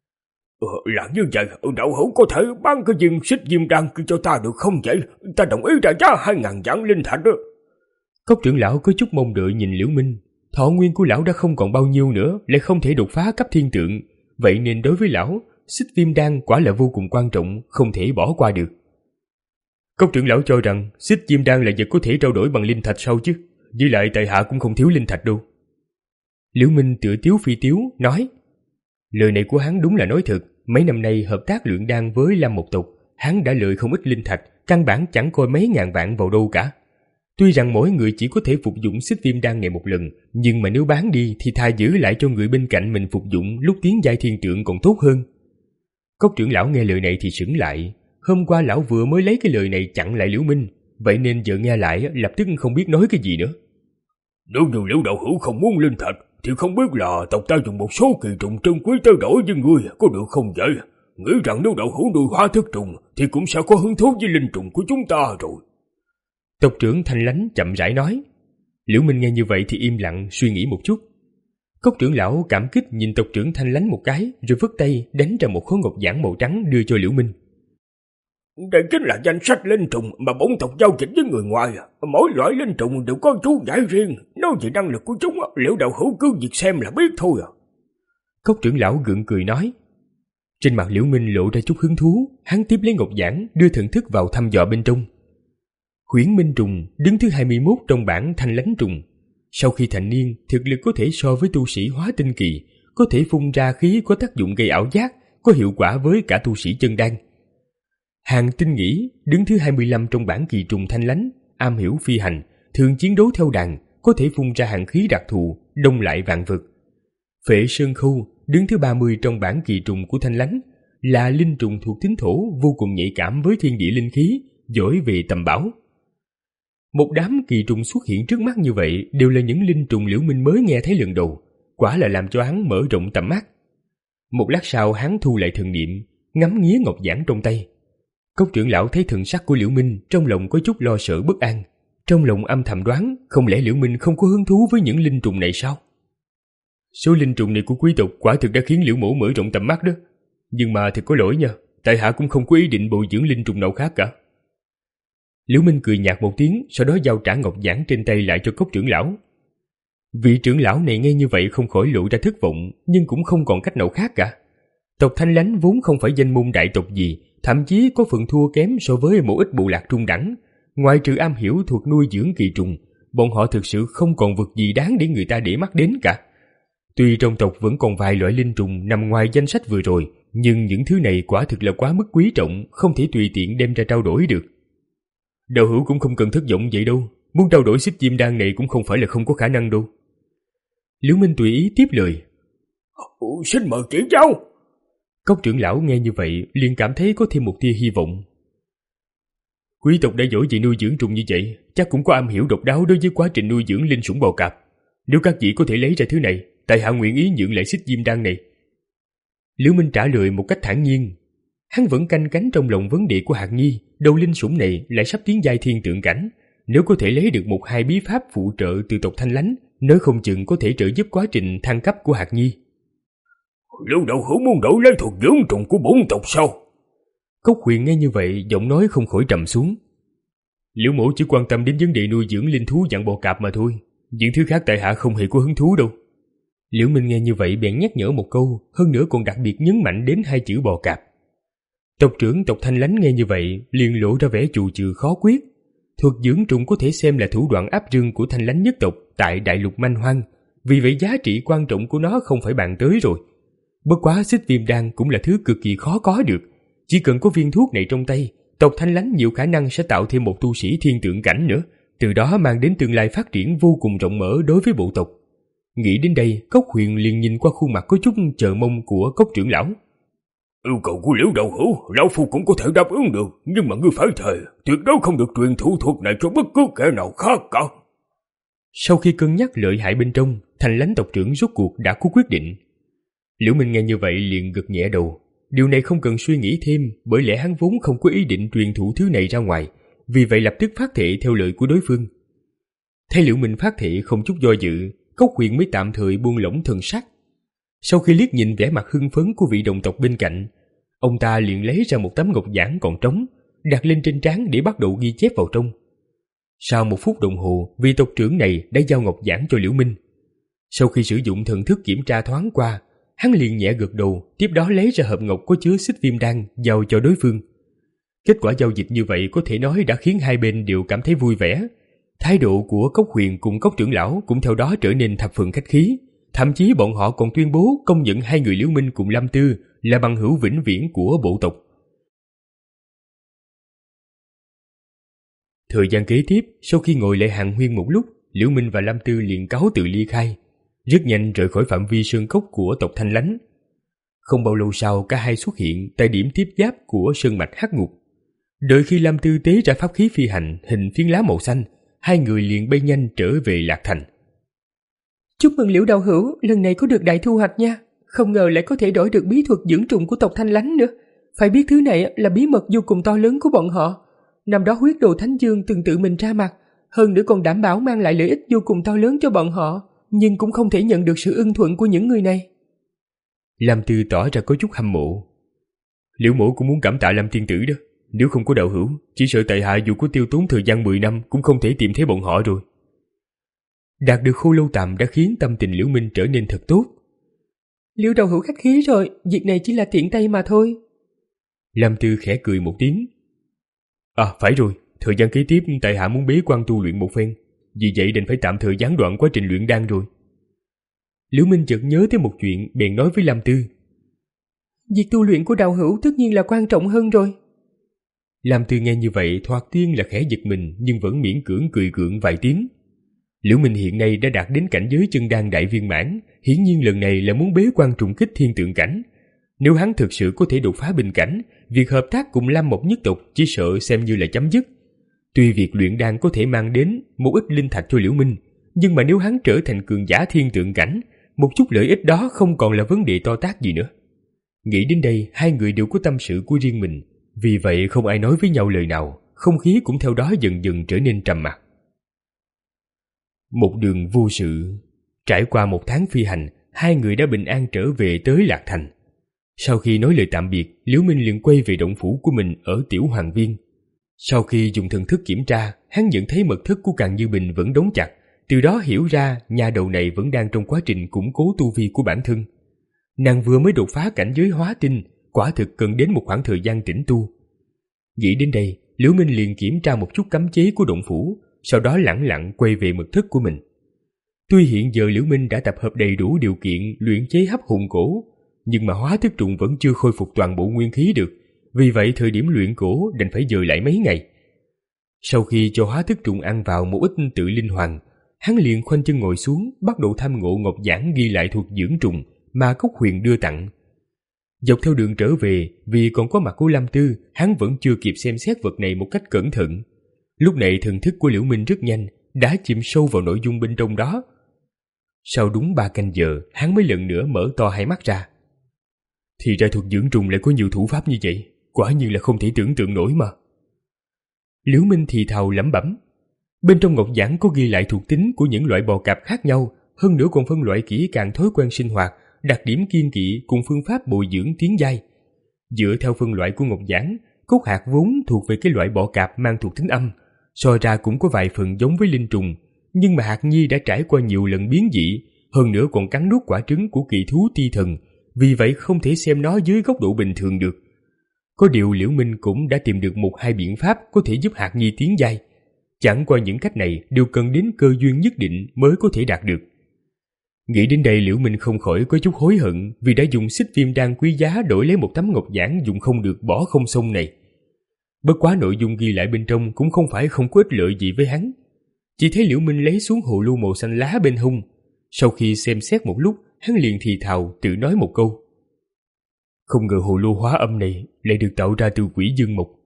Ờ, là như vậy, đậu hữu có thể bán cái viên xích diêm đan kia cho ta được không vậy? Ta đồng ý trả giá hai ngàn vạn linh thạch đó. Cốc trưởng lão có chút mong đợi nhìn Liễu Minh. Thọ nguyên của lão đã không còn bao nhiêu nữa, lại không thể đột phá cấp thiên tượng. Vậy nên đối với lão, xích viêm đan quả là vô cùng quan trọng, không thể bỏ qua được. Cốc trưởng lão cho rằng xích diêm đan là vật có thể trao đổi bằng linh thạch sao chứ? Với lại tại hạ cũng không thiếu linh thạch đâu. Liễu Minh tựa tiếu phi tiếu nói. Lời này của hắn đúng là nói thật. Mấy năm nay hợp tác luyện đan với Lam Mộc tộc, hắn đã lợi không ít linh thạch, căn bản chẳng coi mấy ngàn vạn vào đâu cả. Tuy rằng mỗi người chỉ có thể phục dụng xích viêm đan ngày một lần, nhưng mà nếu bán đi thì thà giữ lại cho người bên cạnh mình phục dụng lúc tiến giai thiên tượng còn tốt hơn. Cốc trưởng lão nghe lời này thì sững lại. Hôm qua lão vừa mới lấy cái lời này chặn lại Liễu Minh, vậy nên giờ nghe lại lập tức không biết nói cái gì nữa. Nếu như Liễu đạo hữu không muốn linh thạch thì không biết là tộc ta dùng một số kỳ trùng trân quý trao đổi với ngươi có được không vậy? Nghĩ rằng nếu đạo hữu nuôi hóa thức trùng thì cũng sẽ có hứng thú với linh trùng của chúng ta rồi. Tộc trưởng Thanh Lánh chậm rãi nói. Liễu Minh nghe như vậy thì im lặng suy nghĩ một chút. Cốc trưởng lão cảm kích nhìn tộc trưởng Thanh Lánh một cái rồi vứt tay đánh ra một khối ngọc giản màu trắng đưa cho Liễu Minh. Đây chính là danh sách linh trùng mà bổn tộc giao dịch với người ngoài. Mỗi loại linh trùng đều có chú giải riêng. Nói về năng lực của chúng, Liễu đạo hữu cứ việc xem là biết thôi à. Cốc trưởng lão gượng cười nói. Trên mặt Liễu Minh lộ ra chút hứng thú, hắn tiếp lấy ngọc giản đưa thần thức vào thăm dò bên trong. Huyễn Minh trùng đứng thứ hai mươi mốt trong bảng Thanh Lánh trùng. Sau khi thành niên, thực lực có thể so với tu sĩ hóa tinh kỳ, có thể phun ra khí có tác dụng gây ảo giác, có hiệu quả với cả tu sĩ chân đan. Hàng Tinh Nghĩ đứng thứ hai mươi lăm trong bảng kỳ trùng Thanh Lánh, am hiểu phi hành, thường chiến đấu theo đàn, có thể phun ra hàng khí đặc thù, đông lại vạn vật. Phệ Sơn Khâu đứng thứ ba mươi trong bảng kỳ trùng của Thanh Lánh, là linh trùng thuộc tính thổ vô cùng nhạy cảm với thiên địa linh khí, giỏi về tầm bảo. Một đám kỳ trùng xuất hiện trước mắt như vậy đều là những linh trùng Liễu Minh mới nghe thấy lần đầu, quả là làm cho hắn mở rộng tầm mắt. Một lát sau hắn thu lại thần niệm, ngắm nghía ngọc giản trong tay. Cốc trưởng lão thấy thần sắc của Liễu Minh, trong lòng có chút lo sợ bất an. Trong lòng âm thầm đoán, không lẽ Liễu Minh không có hứng thú với những linh trùng này sao? Số linh trùng này của quý tộc quả thực đã khiến Liễu mổ mở rộng tầm mắt đó. Nhưng mà thật có lỗi nha, tại hạ cũng không có ý định bồi dưỡng linh trùng nào khác cả. Liễu Minh cười nhạt một tiếng, sau đó giao trả ngọc giản trên tay lại cho cốc trưởng lão. Vị trưởng lão này nghe như vậy không khỏi lộ ra thất vọng, nhưng cũng không còn cách nào khác cả. Tộc Thanh Lánh vốn không phải danh môn đại tộc gì, thậm chí có phần thua kém so với một ít bộ lạc trung đẳng. Ngoài trừ am hiểu thuật nuôi dưỡng kỳ trùng, bọn họ thực sự không còn vật gì đáng để người ta để mắt đến cả. Tuy trong tộc vẫn còn vài loại linh trùng nằm ngoài danh sách vừa rồi, nhưng những thứ này quả thực là quá mức quý trọng, không thể tùy tiện đem ra trao đổi được. Đạo hữu cũng không cần thất vọng vậy đâu, muốn trao đổi xích diêm đan này cũng không phải là không có khả năng đâu. Liễu Minh tùy ý tiếp lời. Ủa, xin mời chỉ giáo. Cốc trưởng lão nghe như vậy liền cảm thấy có thêm một tia hy vọng. Quý tộc đã giỏi về nuôi dưỡng trùng như vậy, chắc cũng có am hiểu độc đáo đối với quá trình nuôi dưỡng linh sủng bò cạp. Nếu các vị có thể lấy ra thứ này, tại hạ nguyện ý nhượng lại xích diêm đan này. Liễu Minh trả lời một cách thản nhiên. Hắn vẫn canh cánh trong lòng vấn đề của Hạc Nhi, đầu linh sủng này lại sắp tiến giai thiên tượng cảnh. Nếu có thể lấy được một hai bí pháp phụ trợ từ tộc Thanh Lánh, nếu không chừng có thể trợ giúp quá trình thăng cấp của Hạc Nhi. Liễu đạo hữu muốn đổi lấy thuật dưỡng trùng của bổn tộc sao? Cốc Huyền nghe như vậy, giọng nói không khỏi trầm xuống. Liễu mổ chỉ quan tâm đến vấn đề nuôi dưỡng linh thú dạng bò cạp mà thôi, những thứ khác tại hạ không hề có hứng thú đâu. Liễu Minh nghe như vậy bèn nhắc nhở một câu, hơn nữa còn đặc biệt nhấn mạnh đến hai chữ bò cạp. Tộc trưởng tộc Thanh Lánh nghe như vậy liền lộ ra vẻ chù chừ khó quyết. Thuật dưỡng trùng có thể xem là thủ đoạn áp rưng của Thanh Lánh nhất tộc tại đại lục manh hoang, vì vậy giá trị quan trọng của nó không phải bàn tới rồi. Bất quá xích viêm đan cũng là thứ cực kỳ khó có được, chỉ cần có viên thuốc này trong tay, tộc Thanh Lánh nhiều khả năng sẽ tạo thêm một tu sĩ thiên tượng cảnh nữa, từ đó mang đến tương lai phát triển vô cùng rộng mở đối với bộ tộc. Nghĩ đến đây, Cốc Huyền liền nhìn qua khuôn mặt có chút chờ mong của Cốc trưởng lão. Yêu cầu của Liễu đạo hữu, lão phu cũng có thể đáp ứng được, nhưng mà ngươi phải thề, tuyệt đối không được truyền thủ thuật này cho bất cứ kẻ nào khác cả. Sau khi cân nhắc lợi hại bên trong, Thanh Lãnh tộc trưởng rốt cuộc đã có quyết định. Liễu Minh nghe như vậy liền gật nhẹ đầu. Điều này không cần suy nghĩ thêm, bởi lẽ hắn vốn không có ý định truyền thụ thứ này ra ngoài, vì vậy lập tức phát thệ theo lời của đối phương. Thấy Liễu Minh phát thệ không chút do dự, Cốc Huyền mới tạm thời buông lỏng thần sắc. Sau khi liếc nhìn vẻ mặt hưng phấn của vị đồng tộc bên cạnh, ông ta liền lấy ra một tấm ngọc giản còn trống, đặt lên trên trán để bắt đầu ghi chép vào trong. Sau một phút đồng hồ, vị tộc trưởng này đã giao ngọc giản cho Liễu Minh. Sau khi sử dụng thần thức kiểm tra thoáng qua, hắn liền nhẹ gật đầu, tiếp đó lấy ra hộp ngọc có chứa xích viêm đan giao cho đối phương. Kết quả giao dịch như vậy có thể nói đã khiến hai bên đều cảm thấy vui vẻ. Thái độ của Cốc Huyền cùng Cốc trưởng lão cũng theo đó trở nên thập phần khách khí. Thậm chí bọn họ còn tuyên bố công nhận hai người Liễu Minh cùng Lam Tư là bằng hữu vĩnh viễn của bộ tộc. Thời gian kế tiếp, sau khi ngồi lại hàng huyên một lúc, Liễu Minh và Lam Tư liền cáo từ ly khai, rất nhanh rời khỏi phạm vi sơn cốc của tộc Thanh Lãnh. Không bao lâu sau, cả hai xuất hiện tại điểm tiếp giáp của sơn mạch Hắc Ngục. Đợi khi Lam Tư tế ra pháp khí phi hành hình phiến lá màu xanh, hai người liền bay nhanh trở về Lạc Thành. Chúc mừng Liễu đạo hữu, lần này có được đại thu hoạch nha. Không ngờ lại có thể đổi được bí thuật dưỡng trùng của tộc Thanh Lãnh nữa. Phải biết thứ này là bí mật vô cùng to lớn của bọn họ. Năm đó huyết đồ Thánh Dương từng tự mình ra mặt, hơn nữa còn đảm bảo mang lại lợi ích vô cùng to lớn cho bọn họ, nhưng cũng không thể nhận được sự ưng thuận của những người này. Lam Tư tỏ ra có chút hâm mộ. Liễu mổ cũng muốn cảm tạ Lam tiên tử đó. Nếu không có đạo hữu, chỉ sợ tại hạ dù có tiêu tốn thời gian mười năm cũng không thể tìm thấy bọn họ rồi. Đạt được Khô Lâu Tạm đã khiến tâm tình Liễu Minh trở nên thật tốt. Liễu đạo hữu khách khí rồi, việc này chỉ là tiện tay mà thôi. Lam Tư khẽ cười một tiếng. À phải rồi, thời gian kế tiếp tại hạ muốn bế quan tu luyện một phen, vì vậy định phải tạm thời gián đoạn quá trình luyện đan rồi. Liễu Minh chợt nhớ tới một chuyện, bèn nói với Lam Tư. Việc tu luyện của đạo hữu tất nhiên là quan trọng hơn rồi. Lam Tư nghe như vậy thoạt tiên là khẽ giật mình, nhưng vẫn miễn cưỡng cười gượng vài tiếng. Liễu Minh hiện nay đã đạt đến cảnh giới chân đan đại viên mãn, hiển nhiên lần này là muốn bế quan trùng kích thiên tượng cảnh. Nếu hắn thực sự có thể đột phá bình cảnh, việc hợp tác cùng Lam Mộc nhất tộc chỉ sợ xem như là chấm dứt. Tuy việc luyện đan có thể mang đến một ít linh thạch cho Liễu Minh, nhưng mà nếu hắn trở thành cường giả thiên tượng cảnh, một chút lợi ích đó không còn là vấn đề to tát gì nữa. Nghĩ đến đây, hai người đều có tâm sự của riêng mình, vì vậy không ai nói với nhau lời nào, không khí cũng theo đó dần dần trở nên trầm mặc. Một đường vô sự, trải qua một tháng phi hành, hai người đã bình an trở về tới Lạc Thành. Sau khi nói lời tạm biệt, Liễu Minh liền quay về động phủ của mình ở Tiểu Hoàng Viên. Sau khi dùng thần thức kiểm tra, hắn nhận thấy mật thất của Càn Như Bình vẫn đóng chặt, từ đó hiểu ra nhà đầu này vẫn đang trong quá trình củng cố tu vi của bản thân. Nàng vừa mới đột phá cảnh giới hóa tinh, quả thực cần đến một khoảng thời gian tĩnh tu. Nghĩ đến đây, Liễu Minh liền kiểm tra một chút cấm chế của động phủ, sau đó lẳng lặng quay về mật thất của mình. Tuy hiện giờ Liễu Minh đã tập hợp đầy đủ điều kiện luyện chế hấp hồn cổ, nhưng mà hóa thức trùng vẫn chưa khôi phục toàn bộ nguyên khí được, vì vậy thời điểm luyện cổ đành phải dời lại mấy ngày. Sau khi cho hóa thức trùng ăn vào một ít tự linh hoàng, hắn liền khoanh chân ngồi xuống, bắt đầu tham ngộ ngọc giản ghi lại thuật dưỡng trùng mà Cốc Huyền đưa tặng. Dọc theo đường trở về, vì còn có mặt của Lam Tư, hắn vẫn chưa kịp xem xét vật này một cách cẩn thận. Lúc này thần thức của Liễu Minh rất nhanh, đã chìm sâu vào nội dung bên trong đó. Sau đúng ba canh giờ, hắn mới lần nữa mở to hai mắt ra. Thì ra thuật dưỡng trùng lại có nhiều thủ pháp như vậy, quả nhiên là không thể tưởng tượng nổi mà. Liễu Minh thì thào lẩm bẩm. Bên trong ngọc giản có ghi lại thuộc tính của những loại bò cạp khác nhau, hơn nữa còn phân loại kỹ càng thói quen sinh hoạt, đặc điểm kiên kỵ cùng phương pháp bồi dưỡng tiến giai. Dựa theo phân loại của ngọc giản, cốt hạt vốn thuộc về cái loại bọ cạp mang thuộc tính âm, so ra cũng có vài phần giống với linh trùng, nhưng mà hạt nhi đã trải qua nhiều lần biến dị, hơn nữa còn cắn nuốt quả trứng của kỳ thú ti thần, vì vậy không thể xem nó dưới góc độ bình thường được. Có điều Liễu Minh cũng đã tìm được một hai biện pháp có thể giúp hạt nhi tiến giai. Chẳng qua những cách này đều cần đến cơ duyên nhất định mới có thể đạt được. Nghĩ đến đây, Liễu Minh không khỏi có chút hối hận vì đã dùng xích viêm đan quý giá đổi lấy một tấm ngọc giản dùng không được bỏ không xong này. Bất quá nội dung ghi lại bên trong cũng không phải không có ích lợi gì với hắn. Chỉ thấy Liễu Minh lấy xuống hồ lô màu xanh lá bên hông. Sau khi xem xét một lúc, hắn liền thì thào tự nói một câu. Không ngờ hồ lô hóa âm này lại được tạo ra từ quỷ vương mộc.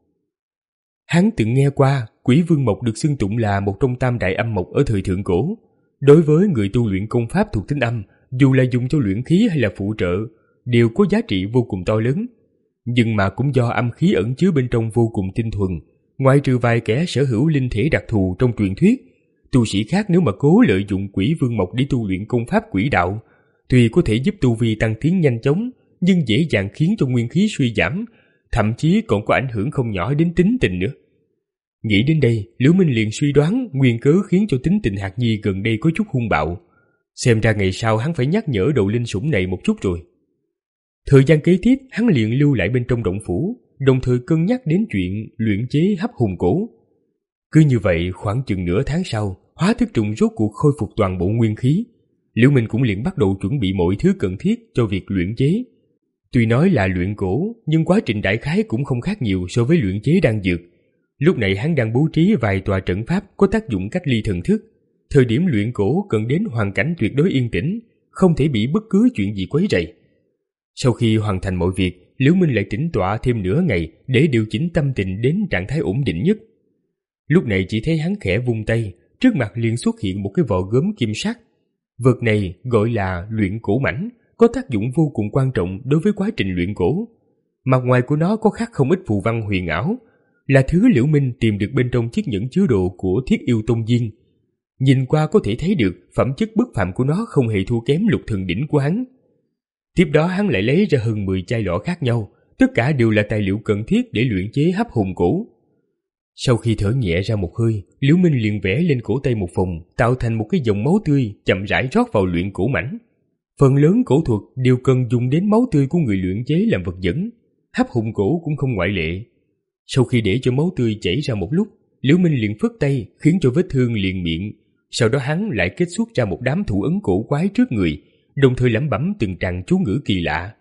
Hắn từng nghe qua quỷ vương mộc được xưng tụng là một trong tam đại âm mộc ở thời thượng cổ. Đối với người tu luyện công pháp thuộc tính âm, dù là dùng cho luyện khí hay là phụ trợ, đều có giá trị vô cùng to lớn. Nhưng mà cũng do âm khí ẩn chứa bên trong vô cùng tinh thuần, ngoại trừ vài kẻ sở hữu linh thể đặc thù trong truyền thuyết, tu sĩ khác nếu mà cố lợi dụng quỷ vương mộc để tu luyện công pháp quỷ đạo, tuy có thể giúp tu vi tăng tiến nhanh chóng, nhưng dễ dàng khiến cho nguyên khí suy giảm, thậm chí còn có ảnh hưởng không nhỏ đến tính tình nữa. Nghĩ đến đây, Liễu Minh liền suy đoán nguyên cớ khiến cho tính tình Hạc Nhi gần đây có chút hung bạo. Xem ra ngày sau hắn phải nhắc nhở đầu linh sủng này một chút rồi. Thời gian kế tiếp, hắn liền lưu lại bên trong động phủ, đồng thời cân nhắc đến chuyện luyện chế hấp hùng cổ. Cứ như vậy, khoảng chừng nửa tháng sau, hóa thức trùng rốt cuộc khôi phục toàn bộ nguyên khí. Liễu Minh cũng liền bắt đầu chuẩn bị mọi thứ cần thiết cho việc luyện chế. Tuy nói là luyện cổ, nhưng quá trình đại khái cũng không khác nhiều so với luyện chế đan dược. Lúc này hắn đang bố trí vài tòa trận pháp có tác dụng cách ly thần thức. Thời điểm luyện cổ cần đến hoàn cảnh tuyệt đối yên tĩnh, không thể bị bất cứ chuyện gì quấy rầy. Sau khi hoàn thành mọi việc, Liễu Minh lại tĩnh tọa thêm nửa ngày để điều chỉnh tâm tình đến trạng thái ổn định nhất. Lúc này chỉ thấy hắn khẽ vung tay, trước mặt liền xuất hiện một cái vỏ gốm kim sắc. Vật này gọi là luyện cổ mảnh, có tác dụng vô cùng quan trọng đối với quá trình luyện cổ. Mặt ngoài của nó có khắc không ít phù văn huyền ảo, là thứ Liễu Minh tìm được bên trong chiếc nhẫn chứa đồ của Thiết Yêu Tôn Viên. Nhìn qua có thể thấy được phẩm chất bất phàm của nó không hề thua kém lục thần đỉnh của hắn. Tiếp đó hắn lại lấy ra hơn mười chai lọ khác nhau, tất cả đều là tài liệu cần thiết để luyện chế hấp hồn cổ. Sau khi thở nhẹ ra một hơi, Liễu Minh liền vẽ lên cổ tay một vùng, tạo thành một cái dòng máu tươi chậm rãi rót vào luyện cổ mảnh. Phần lớn cổ thuật đều cần dùng đến máu tươi của người luyện chế làm vật dẫn, hấp hồn cổ cũng không ngoại lệ. Sau khi để cho máu tươi chảy ra một lúc, Liễu Minh liền phất tay khiến cho vết thương liền miệng. Sau đó hắn lại kết xuất ra một đám thủ ấn cổ quái trước người, đồng thời lẩm bẩm từng tràng chú ngữ kỳ lạ.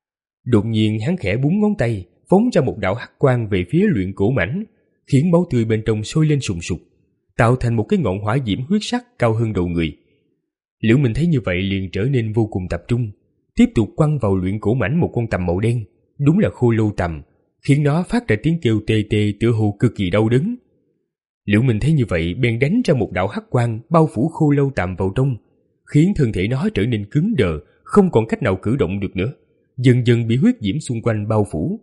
Đột nhiên hắn khẽ búng ngón tay, phóng ra một đạo hắc quang về phía luyện cổ mảnh, khiến máu tươi bên trong sôi lên sùng sục, tạo thành một cái ngọn hỏa diễm huyết sắc cao hơn đầu người. Liễu Minh thấy như vậy liền trở nên vô cùng tập trung, tiếp tục quăng vào luyện cổ mảnh một con tằm màu đen, đúng là khô lâu tằm, khiến nó phát ra tiếng kêu tê tê tựa hồ cực kỳ đau đớn. Liễu Minh thấy như vậy bèn đánh ra một đạo hắc quang bao phủ khô lâu tằm vào trong, khiến thân thể nó trở nên cứng đờ, không còn cách nào cử động được nữa, dần dần bị huyết diễm xung quanh bao phủ.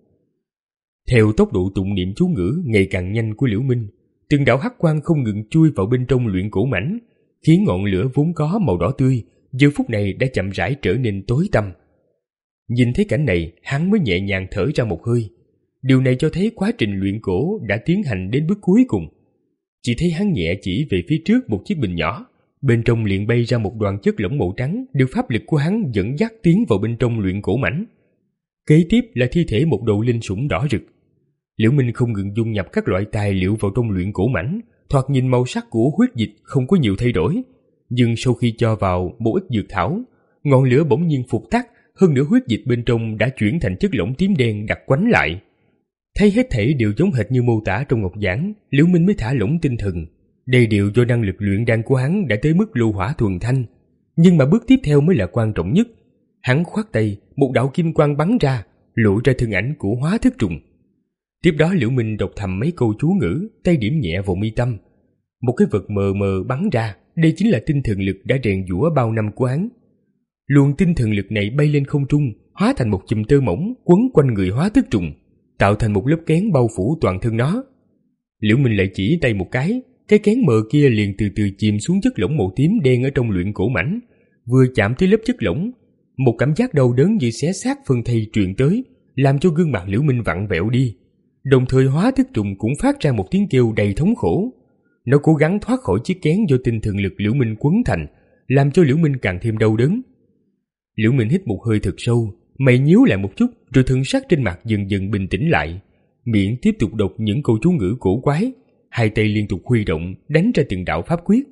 Theo tốc độ tụng niệm chú ngữ ngày càng nhanh của Liễu Minh, từng đạo hắc quang không ngừng chui vào bên trong luyện cổ mảnh, khiến ngọn lửa vốn có màu đỏ tươi giờ phút này đã chậm rãi trở nên tối tăm. Nhìn thấy cảnh này, hắn mới nhẹ nhàng thở ra một hơi. Điều này cho thấy quá trình luyện cổ đã tiến hành đến bước cuối cùng. Chỉ thấy hắn nhẹ chỉ về phía trước một chiếc bình nhỏ, bên trong liền bay ra một đoàn chất lỏng màu trắng được pháp lực của hắn dẫn dắt tiến vào bên trong luyện cổ mảnh. Kế tiếp là thi thể một đầu linh sủng đỏ rực. Liễu Minh không ngừng dung nhập các loại tài liệu vào trong luyện cổ mảnh, thoạt nhìn màu sắc của huyết dịch không có nhiều thay đổi, nhưng sau khi cho vào một ít dược thảo, ngọn lửa bỗng nhiên phục tắt, hơn nữa huyết dịch bên trong đã chuyển thành chất lỏng tím đen đặc quánh lại. Thấy hết thảy đều giống hệt như mô tả trong ngọc giảng, Liễu Minh mới thả lỏng tinh thần. Đây đều do năng lực luyện đan của hắn đã tới mức lô hỏa thuần thanh, nhưng mà bước tiếp theo mới là quan trọng nhất. Hắn khoát tay, một đạo kim quang bắn ra, lộ ra thân ảnh của hóa thức trùng. Tiếp đó Liễu Minh đọc thầm mấy câu chú ngữ, tay điểm nhẹ vào mi tâm. Một cái vật mờ mờ bắn ra, đây chính là tinh thần lực đã rèn giũa bao năm của hắn. Luồng tinh thần lực này bay lên không trung, hóa thành một chùm tơ mỏng quấn quanh người hóa thức trùng, tạo thành một lớp kén bao phủ toàn thân nó. Liễu Minh lại chỉ tay một cái, cái kén mờ kia liền từ từ chìm xuống chất lỏng màu tím đen ở trong luyện cổ mảnh. Vừa chạm tới lớp chất lỏng, một cảm giác đau đớn như xé xác phân thây truyền tới, làm cho gương mặt Liễu Minh vặn vẹo đi. Đồng thời hóa thức trùng cũng phát ra một tiếng kêu đầy thống khổ. Nó cố gắng thoát khỏi chiếc kén do tinh thần lực Liễu Minh quấn thành, làm cho Liễu Minh càng thêm đau đớn. Liễu Minh hít một hơi thật sâu, mày nhíu lại một chút, rồi thần sắc trên mặt dần dần bình tĩnh lại, miệng tiếp tục đọc những câu chú ngữ cổ quái, hai tay liên tục huy động đánh ra từng đạo pháp quyết.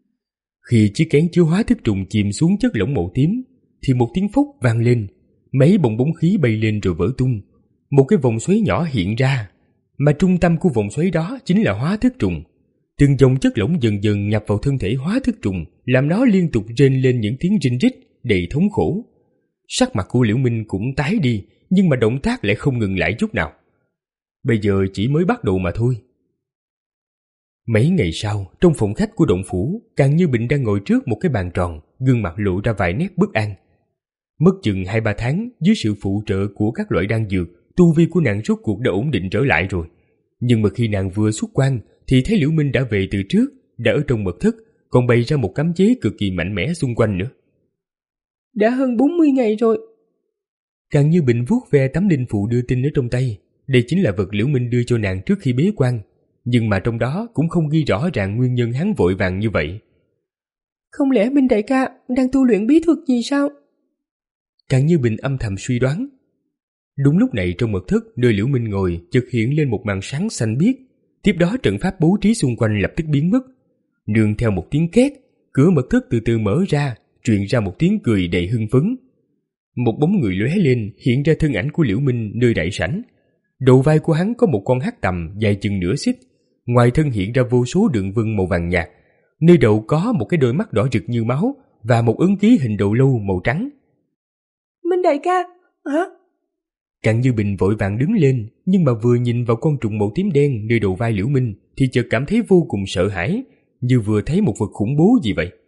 Khi chiếc kén chứa hóa thức trùng chìm xuống chất lỏng màu tím, thì một tiếng phốc vang lên, mấy bong bóng khí bay lên rồi vỡ tung. Một cái vòng xoáy nhỏ hiện ra, mà trung tâm của vòng xoáy đó chính là hóa thức trùng. Từng dòng chất lỏng dần dần nhập vào thân thể hóa thức trùng, làm nó liên tục rên lên những tiếng rinh rít đầy thống khổ. Sắc mặt của Liễu Minh cũng tái đi, nhưng mà động tác lại không ngừng lại chút nào. Bây giờ chỉ mới bắt đầu mà thôi. Mấy ngày sau, trong phòng khách của động phủ, Càng Như Bình đang ngồi trước một cái bàn tròn, gương mặt lộ ra vài nét bất an. Mất chừng hai ba tháng, dưới sự phụ trợ của các loại đan dược, tu vi của nàng rốt cuộc đã ổn định trở lại rồi. Nhưng mà khi nàng vừa xuất quan, thì thấy Liễu Minh đã về từ trước, đã ở trong mật thất, còn bày ra một cấm chế cực kỳ mạnh mẽ xung quanh nữa. Đã hơn bốn mươi ngày rồi. Càng Như Bình vuốt ve tấm linh phù đưa tin ở trong tay. Đây chính là vật Liễu Minh đưa cho nàng trước khi bế quan, nhưng mà trong đó cũng không ghi rõ ràng nguyên nhân hắn vội vàng như vậy. Không lẽ Minh đại ca đang tu luyện bí thuật gì sao? Càng Như Bình âm thầm suy đoán. Đúng lúc này trong mật thất nơi Liễu Minh ngồi chợt hiện lên một màn sáng xanh biếc. Tiếp đó trận pháp bố trí xung quanh lập tức biến mất. Nương theo một tiếng két, cửa mật thất từ từ mở ra, truyền ra một tiếng cười đầy hưng phấn. Một bóng người lóe lên, hiện ra thân ảnh của Liễu Minh nơi đại sảnh. Đầu vai của hắn có một con hắc tầm dài chừng nửa xích, ngoài thân hiện ra vô số đường vân màu vàng nhạt. Nơi đầu có một cái đôi mắt đỏ rực như máu và một ấn ký hình đầu lâu màu trắng. Minh đại ca, hả? Càng Như Bình vội vàng đứng lên, nhưng mà vừa nhìn vào con trùng màu tím đen nơi đầu vai Liễu Minh thì chợt cảm thấy vô cùng sợ hãi, như vừa thấy một vật khủng bố gì vậy.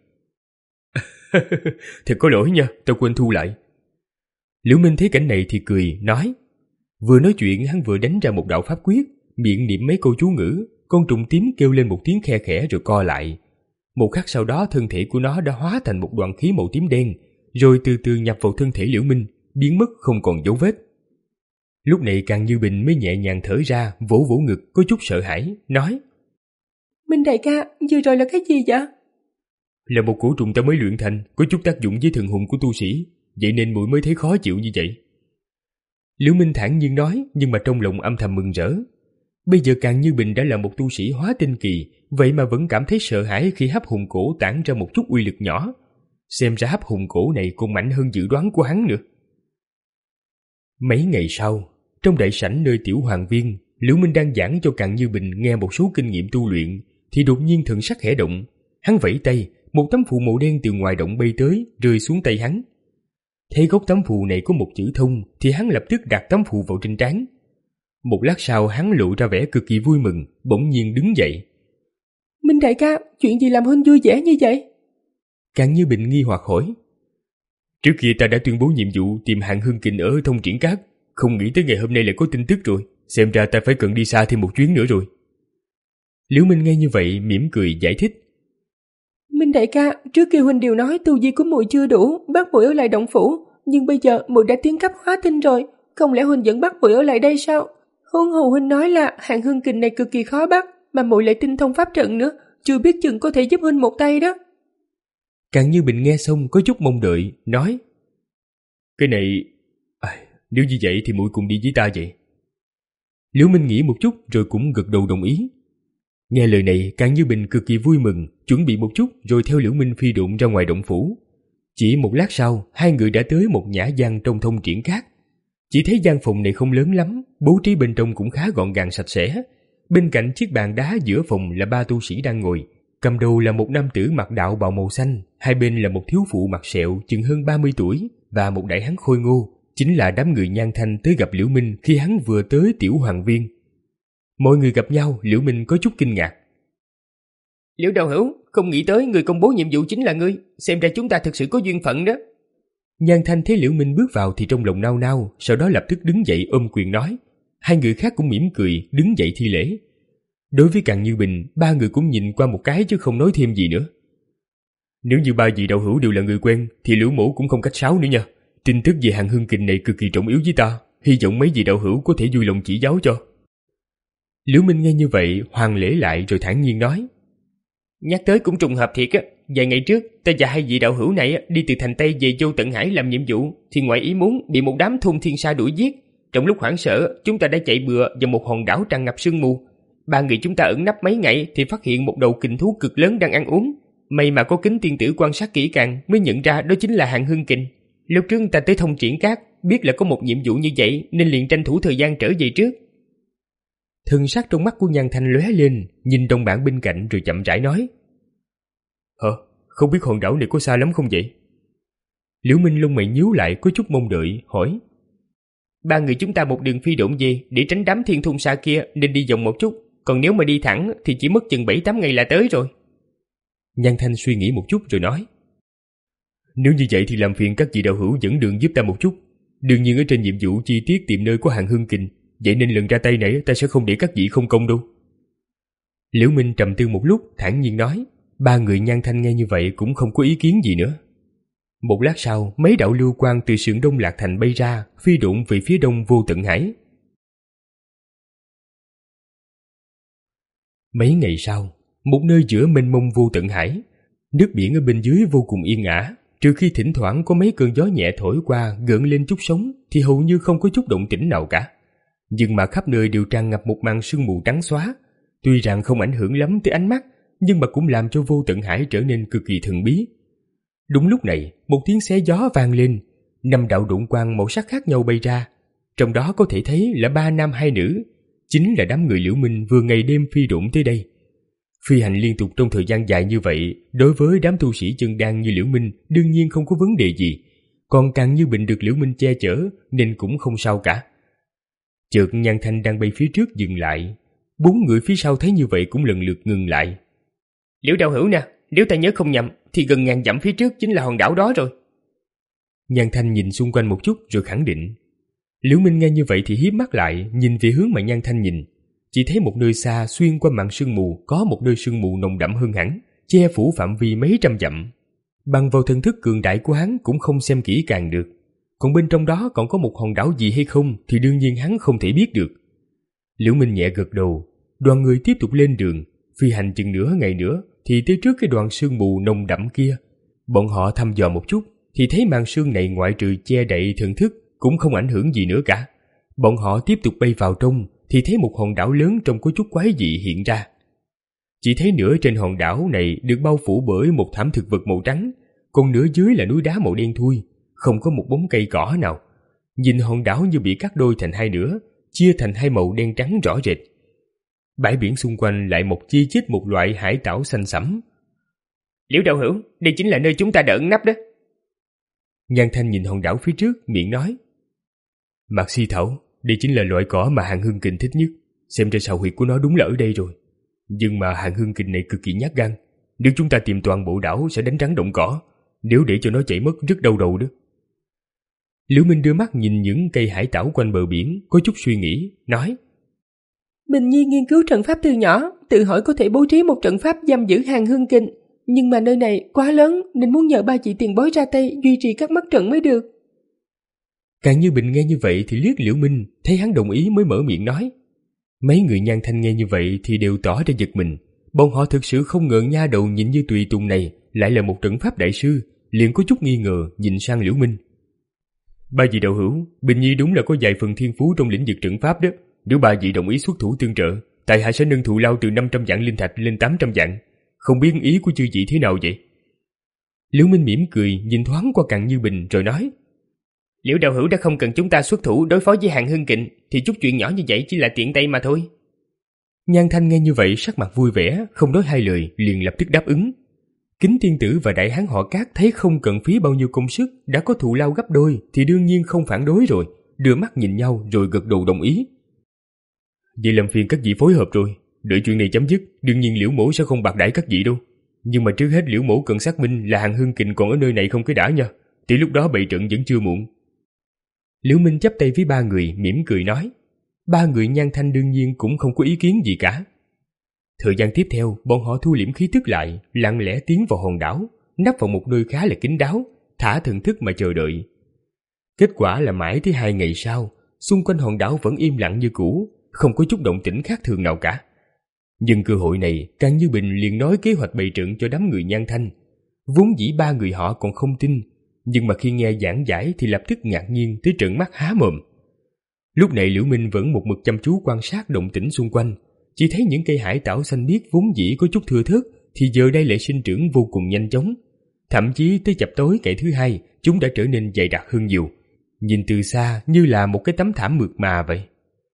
Thật có lỗi nha, tao quên thu lại. Liễu Minh thấy cảnh này thì cười, nói. Vừa nói chuyện hắn vừa đánh ra một đạo pháp quyết, miệng niệm mấy câu chú ngữ, con trùng tím kêu lên một tiếng khe khẽ rồi co lại. Một khắc sau đó thân thể của nó đã hóa thành một đoàn khí màu tím đen, rồi từ từ nhập vào thân thể Liễu Minh, biến mất không còn dấu vết. Lúc này Càng Như Bình mới nhẹ nhàng thở ra, vỗ vỗ ngực có chút sợ hãi, nói. Minh đại ca, vừa rồi là cái gì vậy? Là một cổ trùng ta mới luyện thành, có chút tác dụng với thần hồn của tu sĩ, vậy nên muội mới thấy khó chịu như vậy. Liễu Minh thản nhiên nói, nhưng mà trong lòng âm thầm mừng rỡ. Bây giờ Càng Như Bình đã là một tu sĩ hóa tinh kỳ, vậy mà vẫn cảm thấy sợ hãi khi hấp hồn cổ tản ra một chút uy lực nhỏ. Xem ra hấp hồn cổ này còn mạnh hơn dự đoán của hắn nữa. Mấy ngày sau, trong đại sảnh nơi tiểu hoàng viên, Liễu Minh đang giảng cho Càng Như Bình nghe một số kinh nghiệm tu luyện, thì đột nhiên thần sắc khẽ động. Hắn vẫy tay, một tấm phù màu đen từ ngoài động bay tới, rơi xuống tay hắn. Thấy góc tấm phù này có một chữ thông, thì hắn lập tức đặt tấm phù vào trên trán. Một lát sau hắn lộ ra vẻ cực kỳ vui mừng, bỗng nhiên đứng dậy. Minh đại ca, chuyện gì làm huynh vui vẻ như vậy? Càng Như Bình nghi hoặc hỏi. Trước kia ta đã tuyên bố nhiệm vụ tìm hạng hương kình ở thông triển cát, không nghĩ tới ngày hôm nay lại có tin tức rồi, xem ra ta phải cần đi xa thêm một chuyến nữa rồi. Liễu Minh nghe như vậy mỉm cười giải thích. Minh đại ca, trước kia huynh đều nói tu vi của muội chưa đủ, bắt muội ở lại động phủ, nhưng bây giờ muội đã tiến cấp hóa tinh rồi, không lẽ huynh vẫn bắt muội ở lại đây sao? Huống hồ huynh nói là hạng hương kình này cực kỳ khó bắt, mà muội lại tinh thông pháp trận nữa, chưa biết chừng có thể giúp huynh một tay đó. Càng Như Bình nghe xong có chút mong đợi, nói. Cái này, à, nếu như vậy thì muội cùng đi với ta vậy. Liễu Minh nghĩ một chút rồi cũng gật đầu đồng ý. Nghe lời này, Càng Như Bình cực kỳ vui mừng, chuẩn bị một chút rồi theo Liễu Minh phi độn ra ngoài động phủ. Chỉ một lát sau, hai người đã tới một nhã gian trong thông triển cát. Chỉ thấy gian phòng này không lớn lắm, bố trí bên trong cũng khá gọn gàng sạch sẽ. Bên cạnh chiếc bàn đá giữa phòng là ba tu sĩ đang ngồi. Cầm đầu là một nam tử mặc đạo bào màu xanh, hai bên là một thiếu phụ mặc sẹo chừng hơn ba mươi tuổi và một đại hán khôi ngô, chính là đám người Nhan Thanh tới gặp Liễu Minh khi hắn vừa tới tiểu hoàng viên. Mọi người gặp nhau, Liễu Minh có chút kinh ngạc. Liễu đạo hữu, không nghĩ tới người công bố nhiệm vụ chính là ngươi, xem ra chúng ta thực sự có duyên phận đó. Nhan Thanh thấy Liễu Minh bước vào thì trong lòng nao nao, sau đó lập tức đứng dậy ôm quyền nói. Hai người khác cũng mỉm cười, đứng dậy thi lễ. Đối với Càng Như Bình, ba người cũng nhìn qua một cái chứ không nói thêm gì nữa. Nếu như ba vị đạo hữu đều là người quen thì Liễu mỗ cũng không cách sáo nữa nha. Tin tức về hạng hương kình này cực kỳ trọng yếu với ta, hy vọng mấy vị đạo hữu có thể vui lòng chỉ giáo cho. Liễu Minh nghe như vậy, hoàn lễ lại rồi thản nhiên nói. Nhắc tới cũng trùng hợp thiệt á, vài ngày trước ta và hai vị đạo hữu này đi từ thành Tây về Vô Tận Hải làm nhiệm vụ, thì ngoài ý muốn bị một đám thôn thiên sa đuổi giết. Trong lúc hoảng sợ, chúng ta đã chạy bừa vào một hòn đảo tràn ngập sương mù. Ba người chúng ta ẩn nấp mấy ngày thì phát hiện một đầu kình thú cực lớn đang ăn uống. May mà có kính tiên tử quan sát kỹ càng mới nhận ra đó chính là hạng hương kình. Lúc trước ta tới thông triển cát, biết là có một nhiệm vụ như vậy nên liền tranh thủ thời gian trở về trước. Thần sắc trong mắt của Nhan Thanh lóe lên, nhìn đồng bạn bên cạnh rồi chậm rãi nói. Hả? Không biết hòn đảo này có xa lắm không vậy? Liễu Minh lông mày nhíu lại có chút mong đợi, hỏi. Ba người chúng ta một đường phi độn về để tránh đám thiên thung xa kia nên đi vòng một chút, còn nếu mà đi thẳng thì chỉ mất chừng bảy tám ngày là tới rồi. Nhan Thanh suy nghĩ một chút rồi nói: Nếu như vậy thì làm phiền các vị đạo hữu dẫn đường giúp ta một chút. Đương nhiên ở trên nhiệm vụ chi tiết tìm nơi có hàng hương kình, vậy nên lần ra tay này ta sẽ không để các vị không công đâu. Liễu Minh trầm tư một lúc, thản nhiên nói. Ba người Nhan Thanh nghe như vậy cũng không có ý kiến gì nữa. Một lát sau, mấy đạo lưu quang từ sườn đông Lạc Thành bay ra, phi độn về phía đông Vô Tận Hải. Mấy ngày sau, một nơi giữa mênh mông Vô Tận Hải, nước biển ở bên dưới vô cùng yên ả, trừ khi thỉnh thoảng có mấy cơn gió nhẹ thổi qua gợn lên chút sóng thì hầu như không có chút động tĩnh nào cả. Nhưng mà khắp nơi đều tràn ngập một màn sương mù trắng xóa, tuy rằng không ảnh hưởng lắm tới ánh mắt, nhưng mà cũng làm cho Vô Tận Hải trở nên cực kỳ thần bí. Đúng lúc này, một tiếng xé gió vang lên, năm đạo độn quang màu sắc khác nhau bay ra, trong đó có thể thấy là ba nam hai nữ, chính là đám người Liễu Minh vừa ngày đêm phi độn tới đây. Phi hành liên tục trong thời gian dài như vậy, đối với đám tu sĩ chân đan như Liễu Minh đương nhiên không có vấn đề gì, còn càng như Bình được Liễu Minh che chở nên cũng không sao cả. Chợt Nhan Thanh đang bay phía trước dừng lại, bốn người phía sau thấy như vậy cũng lần lượt ngừng lại. Liễu đạo hữu nè, nếu ta nhớ không nhầm thì gần ngàn dặm phía trước chính là hòn đảo đó rồi. Nhan Thanh nhìn xung quanh một chút rồi khẳng định. Liễu Minh nghe như vậy thì híp mắt lại, nhìn về hướng mà Nhan Thanh nhìn, chỉ thấy một nơi xa xuyên qua màn sương mù có một nơi sương mù nồng đậm hơn hẳn, che phủ phạm vi mấy trăm dặm. Bằng vào thần thức cường đại của hắn cũng không xem kỹ càng được, còn bên trong đó còn có một hòn đảo gì hay không thì đương nhiên hắn không thể biết được. Liễu Minh nhẹ gật đầu, đoàn người tiếp tục lên đường, phi hành chừng nửa ngày nữa thì tới trước cái đoàn sương mù nồng đậm kia. Bọn họ thăm dò một chút thì thấy màn sương này ngoại trừ che đậy thần thức cũng không ảnh hưởng gì nữa cả. Bọn họ tiếp tục bay vào trong thì thấy một hòn đảo lớn trông có chút quái dị hiện ra. Chỉ thấy nửa trên hòn đảo này được bao phủ bởi một thảm thực vật màu trắng, còn nửa dưới là núi đá màu đen thui, không có một bóng cây cỏ nào. Nhìn hòn đảo như bị cắt đôi thành hai nửa, chia thành hai màu đen trắng rõ rệt. Bãi biển xung quanh lại một chi chít một loại hải tảo xanh sẫm. Liễu đạo hữu, đây chính là nơi chúng ta đã ẩn nấp đó. Nhan Thanh nhìn hòn đảo phía trước, miệng nói. Mạc Si Thảo, đây chính là loại cỏ mà Hàng Hương Kình thích nhất. Xem ra sào huyệt của nó đúng là ở đây rồi. Nhưng mà Hàng Hương Kình này cực kỳ nhát gan. Nếu chúng ta tìm toàn bộ đảo sẽ đánh rắn động cỏ. Nếu để cho nó chạy mất rất đau đầu đó. Liễu Minh đưa mắt nhìn những cây hải tảo quanh bờ biển, có chút suy nghĩ, nói. Bình Nhi nghiên cứu trận pháp từ nhỏ, tự hỏi có thể bố trí một trận pháp giam giữ Hàng Hương Kình. Nhưng mà nơi này quá lớn nên muốn nhờ ba chị tiền bối ra tay duy trì các mắt trận mới được. Càng Như Bình nghe như vậy thì liếc Liễu Minh, thấy hắn đồng ý mới mở miệng nói. Mấy người Nhan Thanh nghe như vậy thì đều tỏ ra giật mình. Bọn họ thực sự không ngờ nha đầu nhìn như tùy tùng này lại là một trận pháp đại sư, liền có chút nghi ngờ nhìn sang Liễu Minh. Ba vị đạo hữu, Bình Nhi đúng là có vài phần thiên phú trong lĩnh vực trận pháp đó. Nếu ba vị đồng ý xuất thủ tương trợ, tại hạ sẽ nâng thù lao từ năm trăm vạn linh thạch lên tám trăm vạn. Không biết ý của chư vị thế nào vậy? Liễu Minh mỉm cười nhìn thoáng qua Càng Như Bình rồi nói. Liễu đạo hữu đã không cần chúng ta xuất thủ đối phó với Hàng Hương Kình thì chút chuyện nhỏ như vậy chỉ là tiện tay mà thôi. Nhan Thanh nghe như vậy sắc mặt vui vẻ, không nói hai lời liền lập tức đáp ứng. Kính Tiên Tử và đại hán họ Cát thấy không cần phí bao nhiêu công sức đã có thù lao gấp đôi thì đương nhiên không phản đối rồi, đưa mắt nhìn nhau rồi gật đầu đồng ý. Vậy làm phiền các vị phối hợp rồi, đợi chuyện này chấm dứt, đương nhiên Liễu mỗ sẽ không bạc đãi các vị đâu. Nhưng mà trước hết Liễu mỗ cần xác minh là Hàng Hương Kình còn ở nơi này không cái đã nha, thì lúc đó bày trận vẫn chưa muộn. Liễu Minh chắp tay với ba người mỉm cười nói. Ba người Nhan Thanh đương nhiên cũng không có ý kiến gì cả. Thời gian tiếp theo, bọn họ thu liễm khí tức lại, lặng lẽ tiến vào hòn đảo, nấp vào một nơi khá là kín đáo, thả thần thức mà chờ đợi. Kết quả là mãi tới hai ngày sau, xung quanh hòn đảo vẫn im lặng như cũ, không có chút động tĩnh khác thường nào cả. Nhưng cơ hội này, Càng Như Bình liền nói kế hoạch bày trận cho đám người Nhan Thanh. Vốn dĩ ba người họ còn không tin, nhưng mà khi nghe giảng giải thì lập tức ngạc nhiên tới trợn mắt há mồm. Lúc này Liễu Minh vẫn một mực chăm chú quan sát động tĩnh xung quanh, chỉ thấy những cây hải tảo xanh biếc vốn dĩ có chút thưa thớt thì giờ đây lại sinh trưởng vô cùng nhanh chóng. Thậm chí tới chập tối ngày thứ hai, chúng đã trở nên dày đặc hơn nhiều, nhìn từ xa như là một cái tấm thảm mượt mà vậy.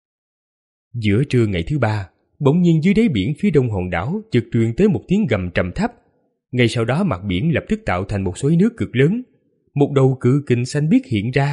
Giữa trưa ngày thứ ba, bỗng nhiên dưới đáy biển phía đông hòn đảo chợt truyền tới một tiếng gầm trầm thấp. Ngay sau đó mặt biển lập tức tạo thành một xoáy nước cực lớn. Một đầu cự kình xanh biếc hiện ra,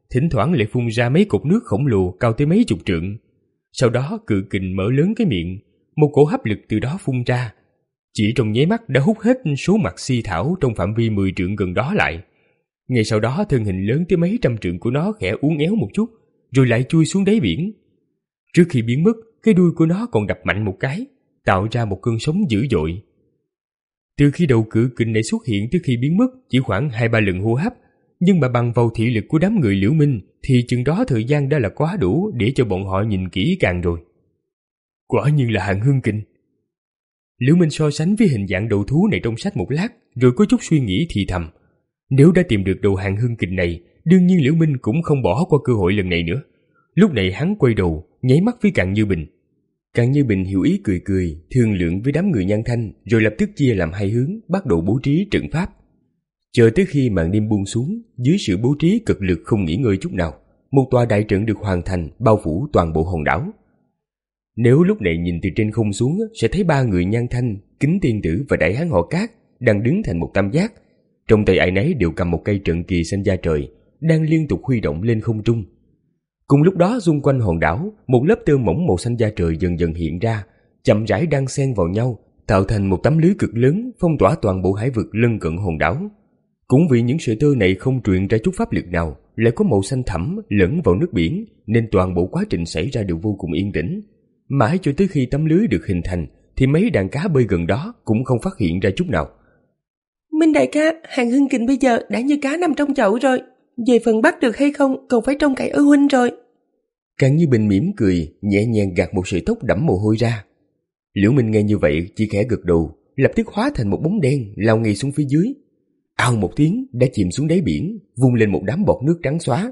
thỉnh thoảng lại phun ra mấy cục nước khổng lồ cao tới mấy chục trượng. Sau đó cự kình mở lớn cái miệng, một cổ hấp lực từ đó phun ra. Chỉ trong nháy mắt đã hút hết số mặt si thảo trong phạm vi mười trượng gần đó lại. Ngay sau đó thân hình lớn tới mấy trăm trượng của nó khẽ uốn éo một chút, rồi lại chui xuống đáy biển. Trước khi biến mất, cái đuôi của nó còn đập mạnh một cái, tạo ra một cơn sóng dữ dội. Từ khi đầu cự kình này xuất hiện tới khi biến mất chỉ khoảng hai ba lần hô hấp, nhưng mà bằng vào thị lực của đám người Liễu Minh thì chừng đó thời gian đã là quá đủ để cho bọn họ nhìn kỹ càng rồi. Quả nhiên là Hàng Hương Kình. Liễu Minh so sánh với hình dạng đầu thú này trong sách một lát, rồi có chút suy nghĩ thì thầm. Nếu đã tìm được đầu Hàng Hương Kình này, đương nhiên Liễu Minh cũng không bỏ qua cơ hội lần này nữa. Lúc này hắn quay đầu, nháy mắt với Càn Như Bình. Càn Như Bình hiểu ý cười cười, thương lượng với đám người Nhan Thanh, rồi lập tức chia làm hai hướng, bắt đầu bố trí trận pháp. Chờ tới khi màn đêm buông xuống, dưới sự bố trí cực lực không nghỉ ngơi chút nào, một tòa đại trận được hoàn thành bao phủ toàn bộ hòn đảo. Nếu lúc này nhìn từ trên không xuống sẽ thấy ba người Nhan Thanh, Kính Tiên Tử và Đại Hán họ Cát đang đứng thành một tam giác. Trong tay ai nấy đều cầm một cây trận kỳ xanh da trời, đang liên tục huy động lên không trung. Cùng lúc đó xung quanh hòn đảo, một lớp tơ mỏng màu xanh da trời dần dần hiện ra, chậm rãi đan xen vào nhau, tạo thành một tấm lưới cực lớn phong tỏa toàn bộ hải vực lân cận hòn đảo. Cũng vì những sợi tơ này không truyền ra chút pháp lực nào, lại có màu xanh thẳm lẫn vào nước biển, nên toàn bộ quá trình xảy ra đều vô cùng yên tĩnh. Mãi cho tới khi tấm lưới được hình thành, thì mấy đàn cá bơi gần đó cũng không phát hiện ra chút nào. Minh đại ca, Hàng Hương Kình bây giờ đã như cá nằm trong chậu rồi. Về phần bắt được hay không còn phải trông cậy ở huynh rồi. Càn Như Bình mỉm cười, nhẹ nhàng gạt một sợi tóc đẫm mồ hôi ra. Liễu Minh nghe như vậy chỉ khẽ gật đầu, lập tức hóa thành một bóng đen lao ngay xuống phía dưới. Ào một tiếng đã chìm xuống đáy biển, vung lên một đám bọt nước trắng xóa.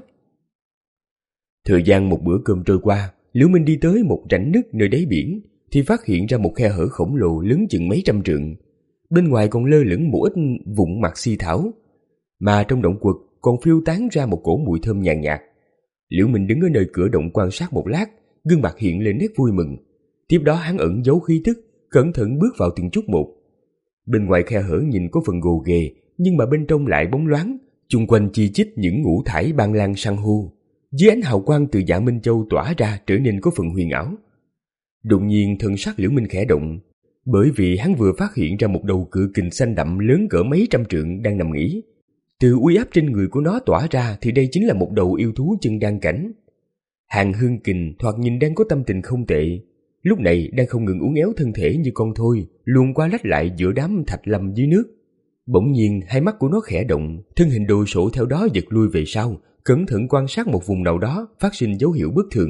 Thời gian một bữa cơm trôi qua, Liễu Minh đi tới một rãnh nước nơi đáy biển thì phát hiện ra một khe hở khổng lồ lớn chừng mấy trăm trượng. Bên ngoài còn lơ lửng một ít vụn mặt si thảo, mà trong động quật còn phiêu tán ra một cổ mùi thơm nhàn nhạt. Liễu Minh đứng ở nơi cửa động quan sát một lát, gương mặt hiện lên nét vui mừng. Tiếp đó hắn ẩn giấu khí tức, cẩn thận bước vào từng chút một. Bên ngoài khe hở nhìn có phần gồ ghề, nhưng mà bên trong lại bóng loáng, chung quanh chi chít những ngũ thải ban lan san hô. Dưới ánh hào quang từ Dạ Minh Châu tỏa ra trở nên có phần huyền ảo. Đột nhiên thân sắc Liễu Minh khẽ động, bởi vì hắn vừa phát hiện ra một đầu cự kình xanh đậm lớn cỡ mấy trăm trượng đang nằm nghỉ. Từ uy áp trên người của nó tỏa ra thì đây chính là một đầu yêu thú chân đan cảnh. Hàng Hương Kình thoạt nhìn đang có tâm tình không tệ, lúc này đang không ngừng uốn éo thân thể như con thoi, luồn qua lách lại giữa đám thạch lâm dưới nước. Bỗng nhiên hai mắt của nó khẽ động, thân hình đồ sộ theo đó giật lui về sau, cẩn thận quan sát một vùng nào đó phát sinh dấu hiệu bất thường.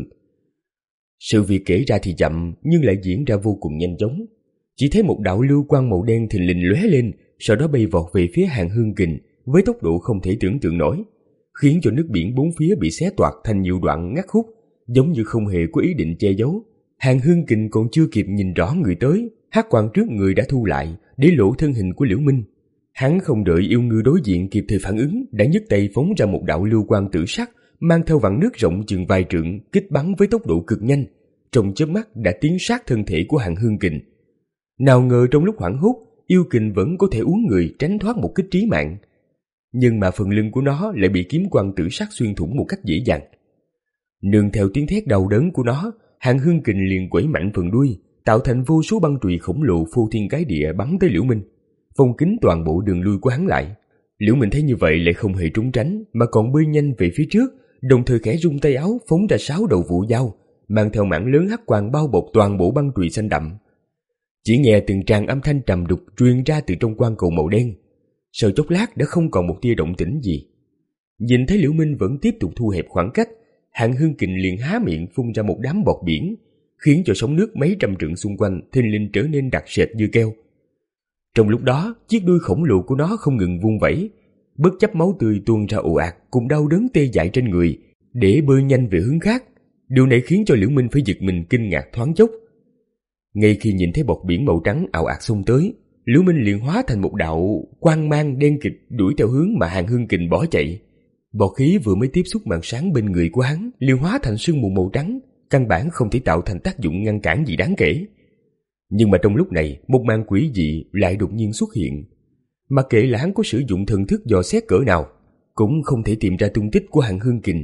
Sự việc kể ra thì chậm nhưng lại diễn ra vô cùng nhanh chóng. Chỉ thấy một đạo lưu quang màu đen thình lình lóe lên, sau đó bay vọt về phía Hàng Hương Kình với tốc độ không thể tưởng tượng nổi, khiến cho nước biển bốn phía bị xé toạc thành nhiều đoạn ngắt khúc, giống như không hề có ý định che giấu. Hàng Hương Kình còn chưa kịp nhìn rõ người tới, hắc quang trước người đã thu lại để lộ thân hình của Liễu Minh. Hắn không đợi yêu ngư đối diện kịp thời phản ứng, đã nhấc tay phóng ra một đạo lưu quang tử sắc, mang theo vạn nước rộng chừng vài trượng, kích bắn với tốc độ cực nhanh, trong chớp mắt đã tiến sát thân thể của Hàng Hương Kình. Nào ngờ trong lúc hoảng hốt, yêu kình vẫn có thể uốn người tránh thoát một kích trí mạng, nhưng mà phần lưng của nó lại bị kiếm quang tử sắc xuyên thủng một cách dễ dàng. Nương theo tiếng thét đau đớn của nó, Hàng Hương Kình liền quẩy mạnh phần đuôi, tạo thành vô số băng chùy khổng lồ phô thiên cái địa bắn tới Liễu Minh, phong kín toàn bộ đường lui của hắn lại. Liễu Minh thấy như vậy lại không hề trốn tránh, mà còn bơi nhanh về phía trước, đồng thời khẽ rung tay áo phóng ra sáu đầu vũ dao, mang theo mảng lớn hắc quang bao bọc toàn bộ băng chùy xanh đậm. Chỉ nghe từng tràng âm thanh trầm đục truyền ra từ trong quang cầu màu đen. Sau chốc lát đã không còn một tia động tĩnh gì. Nhìn thấy Liễu Minh vẫn tiếp tục thu hẹp khoảng cách, Hàng Hương Kình liền há miệng phun ra một đám bọt biển, khiến cho sóng nước mấy trăm trượng xung quanh thình lình trở nên đặc sệt như keo. Trong lúc đó, chiếc đuôi khổng lồ của nó không ngừng vung vẩy, bất chấp máu tươi tuôn ra ồ ạt cùng đau đớn tê dại trên người, để bơi nhanh về hướng khác. Điều này khiến cho Liễu Minh phải giật mình kinh ngạc thoáng chốc. Ngay khi nhìn thấy bọt biển màu trắng ào ạt xông tới, Liễu Minh liền hóa thành một đạo quang mang đen kịt đuổi theo hướng mà Hàng Hương Kình bỏ chạy. Bọt khí vừa mới tiếp xúc màn sáng bên người của hắn liền hóa thành sương mù màu trắng, căn bản không thể tạo thành tác dụng ngăn cản gì đáng kể. Nhưng mà trong lúc này, một màn quỷ dị lại đột nhiên xuất hiện. Mặc kệ là hắn có sử dụng thần thức dò xét cỡ nào, cũng không thể tìm ra tung tích của Hàng Hương Kình.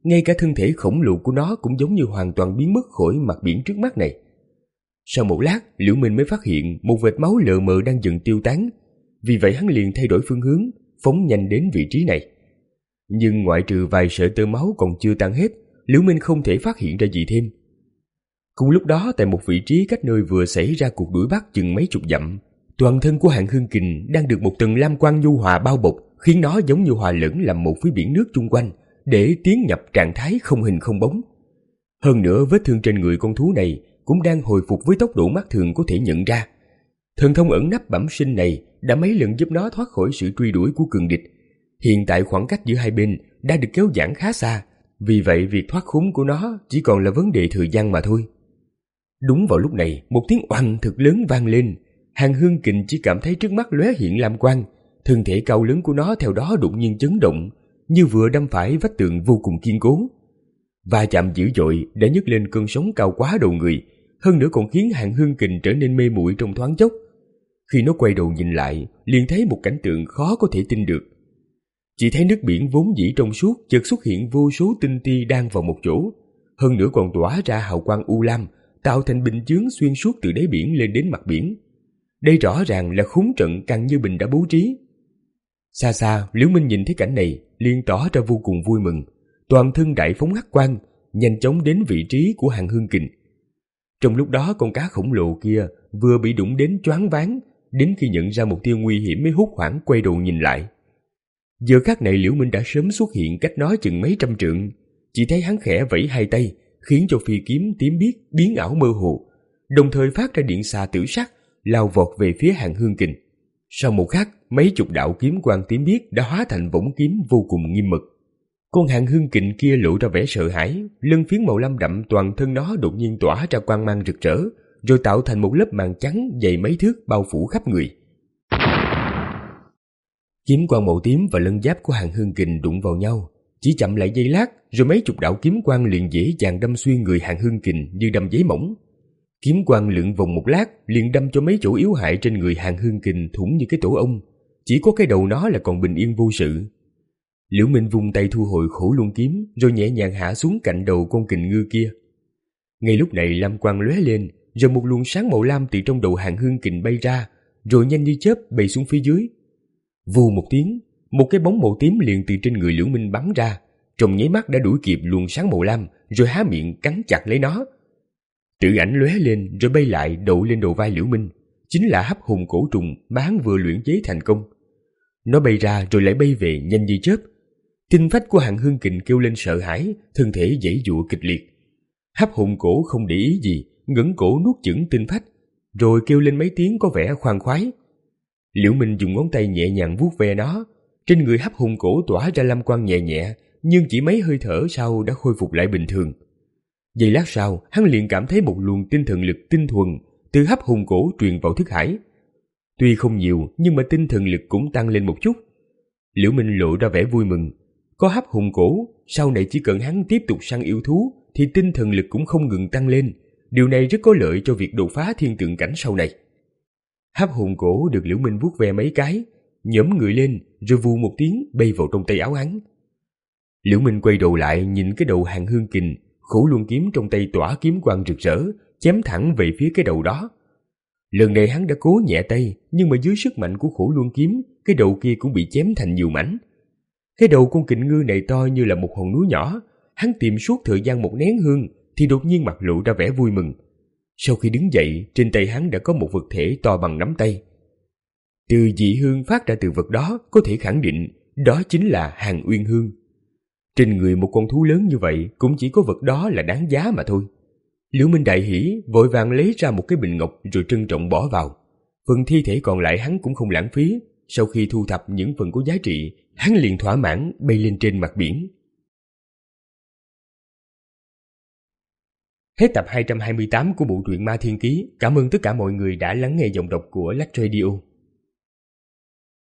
ngay cả thân thể khổng lồ của nó cũng giống như hoàn toàn biến mất khỏi mặt biển trước mắt này. Sau một lát, Liễu Minh mới phát hiện một vệt máu lờ mờ đang dần tiêu tán. Vì vậy hắn liền thay đổi phương hướng, phóng nhanh đến vị trí này. Nhưng ngoại trừ vài sợi tơ máu còn chưa tan hết, Liễu Minh không thể phát hiện ra gì thêm. Cùng lúc đó, tại một vị trí cách nơi vừa xảy ra cuộc đuổi bắt chừng mấy chục dặm, toàn thân của Hạng Hương Kình đang được một tầng lam quang nhu hòa bao bọc, khiến nó giống như hòa lẫn làm một với biển nước chung quanh, để tiến nhập trạng thái không hình không bóng. Hơn nữa, vết thương trên người con thú này cũng đang hồi phục với tốc độ mắt thường có thể nhận ra. Thần thông ẩn nấp bẩm sinh này đã mấy lần giúp nó thoát khỏi sự truy đuổi của cường địch. Hiện tại khoảng cách giữa hai bên đã được kéo giãn khá xa, vì vậy việc thoát khốn của nó chỉ còn là vấn đề thời gian mà thôi. Đúng vào lúc này, một tiếng oanh thật lớn vang lên. Hạng Hương Kình chỉ cảm thấy trước mắt lóe hiện lam quang, thân thể cao lớn của nó theo đó đột nhiên chấn động, như vừa đâm phải vách tường vô cùng kiên cố. Va chạm dữ dội đã nhấc lên cơn sóng cao quá đầu người, hơn nữa còn khiến Hạng Hương Kình trở nên mê muội trong thoáng chốc. Khi nó quay đầu nhìn lại, liền thấy một cảnh tượng khó có thể tin được. Chỉ thấy nước biển vốn dĩ trong suốt chợt xuất hiện vô số tinh ti đang vào một chỗ, hơn nữa còn tỏa ra hào quang u lam, tạo thành bình chướng xuyên suốt từ đáy biển lên đến mặt biển. Đây rõ ràng là khốn trận Càng Như Bình đã bố trí. Xa xa, Liễu Minh nhìn thấy cảnh này, liền tỏ ra vô cùng vui mừng, toàn thân đại phóng hắc quang, nhanh chóng đến vị trí của Hạng Hương Kình. Trong lúc đó, con cá khổng lồ kia vừa bị đụng đến choáng váng, đến khi nhận ra mục tiêu nguy hiểm mới hốt hoảng quay đầu nhìn lại. Giờ khắc này Liễu Minh đã sớm xuất hiện cách nó chừng mấy trăm trượng, chỉ thấy hắn khẽ vẫy hai tay, khiến cho phi kiếm tím biếc biến ảo mơ hồ, đồng thời phát ra điện xà tử sắc, lao vọt về phía Hạng Hương Kình. Sau một khắc, mấy chục đạo kiếm quang tím biếc đã hóa thành võng kiếm vô cùng nghiêm mật. Con Hạng Hương Kình kia lộ ra vẻ sợ hãi, lân phiến màu lam đậm toàn thân nó đột nhiên tỏa ra quang mang rực rỡ, rồi tạo thành một lớp màn trắng dày mấy thước bao phủ khắp người. Kiếm quang màu tím và lân giáp của Hạng Hương Kình đụng vào nhau, chỉ chậm lại giây lát, rồi mấy chục đạo kiếm quang liền dễ dàng đâm xuyên người Hạng Hương Kình như đâm giấy mỏng. Kiếm quang lượn vòng một lát, liền đâm cho mấy chỗ yếu hại trên người Hạng Hương Kình thủng như cái tổ ong, chỉ có cái đầu nó là còn bình yên vô sự. Liễu Minh vung tay thu hồi Khổ Luân kiếm, rồi nhẹ nhàng hạ xuống cạnh đầu con kình ngư kia. Ngay lúc này lam quang lóe lên, rồi một luồng sáng màu lam từ trong đầu Hạng Hương Kình bay ra, rồi nhanh như chớp bay xuống phía dưới. Vù một tiếng, một cái bóng màu tím liền từ trên người Liễu Minh bắn ra, trong nháy mắt đã đuổi kịp luồng sáng màu lam, rồi há miệng cắn chặt lấy nó. Tự ảnh lóe lên rồi bay lại đậu lên đầu vai Liễu Minh, chính là Hấp Hồn Cổ Trùng mà hắn vừa luyện chế thành công. Nó bay ra rồi lại bay về nhanh như chớp. Tinh phách của Hạng Hương Kình kêu lên sợ hãi, thân thể giãy giụa kịch liệt. Hấp Hồn Cổ không để ý gì, ngẩng cổ nuốt chửng tinh phách, rồi kêu lên mấy tiếng có vẻ khoan khoái. Liễu Minh dùng ngón tay nhẹ nhàng vuốt ve nó, trên người Hấp Hồn Cổ tỏa ra lam quang nhẹ nhẹ, nhưng chỉ mấy hơi thở sau đã khôi phục lại bình thường. Giây lát sau, hắn liền cảm thấy một luồng tinh thần lực tinh thuần từ Hấp Hồn Cổ truyền vào thức hải. Tuy không nhiều, nhưng mà tinh thần lực cũng tăng lên một chút. Liễu Minh lộ ra vẻ vui mừng. Có Hấp Hồn Cổ, sau này chỉ cần hắn tiếp tục săn yêu thú thì tinh thần lực cũng không ngừng tăng lên. Điều này rất có lợi cho việc đột phá thiên tượng cảnh sau này. Hấp Hồn Cổ được Liễu Minh vuốt ve mấy cái, nhổm người lên rồi vù một tiếng bay vào trong tay áo hắn. Liễu Minh quay đầu lại nhìn cái đầu Hạng Hương Kình, Khổ Luân kiếm trong tay tỏa kiếm quang rực rỡ, chém thẳng về phía cái đầu đó. Lần này hắn đã cố nhẹ tay, nhưng mà dưới sức mạnh của Khổ Luân kiếm, cái đầu kia cũng bị chém thành nhiều mảnh. Cái đầu con kình ngư này to như là một hòn núi nhỏ, hắn tìm suốt thời gian một nén hương thì đột nhiên mặt lộ ra vẻ vui mừng. Sau khi đứng dậy, trên tay hắn đã có một vật thể to bằng nắm tay. Từ dị hương phát ra từ vật đó có thể khẳng định đó chính là Hàn Uyên Hương. Trên người một con thú lớn như vậy cũng chỉ có vật đó là đáng giá mà thôi. Liễu Minh đại hỉ, vội vàng lấy ra một cái bình ngọc rồi trân trọng bỏ vào. Phần thi thể còn lại hắn cũng không lãng phí. Sau khi thu thập những phần có giá trị, hắn liền thỏa mãn bay lên trên mặt biển. Hết tập hai trăm hai mươi tám của bộ truyện Ma Thiên Ký. Cảm ơn tất cả mọi người đã lắng nghe giọng đọc của Lách Radio.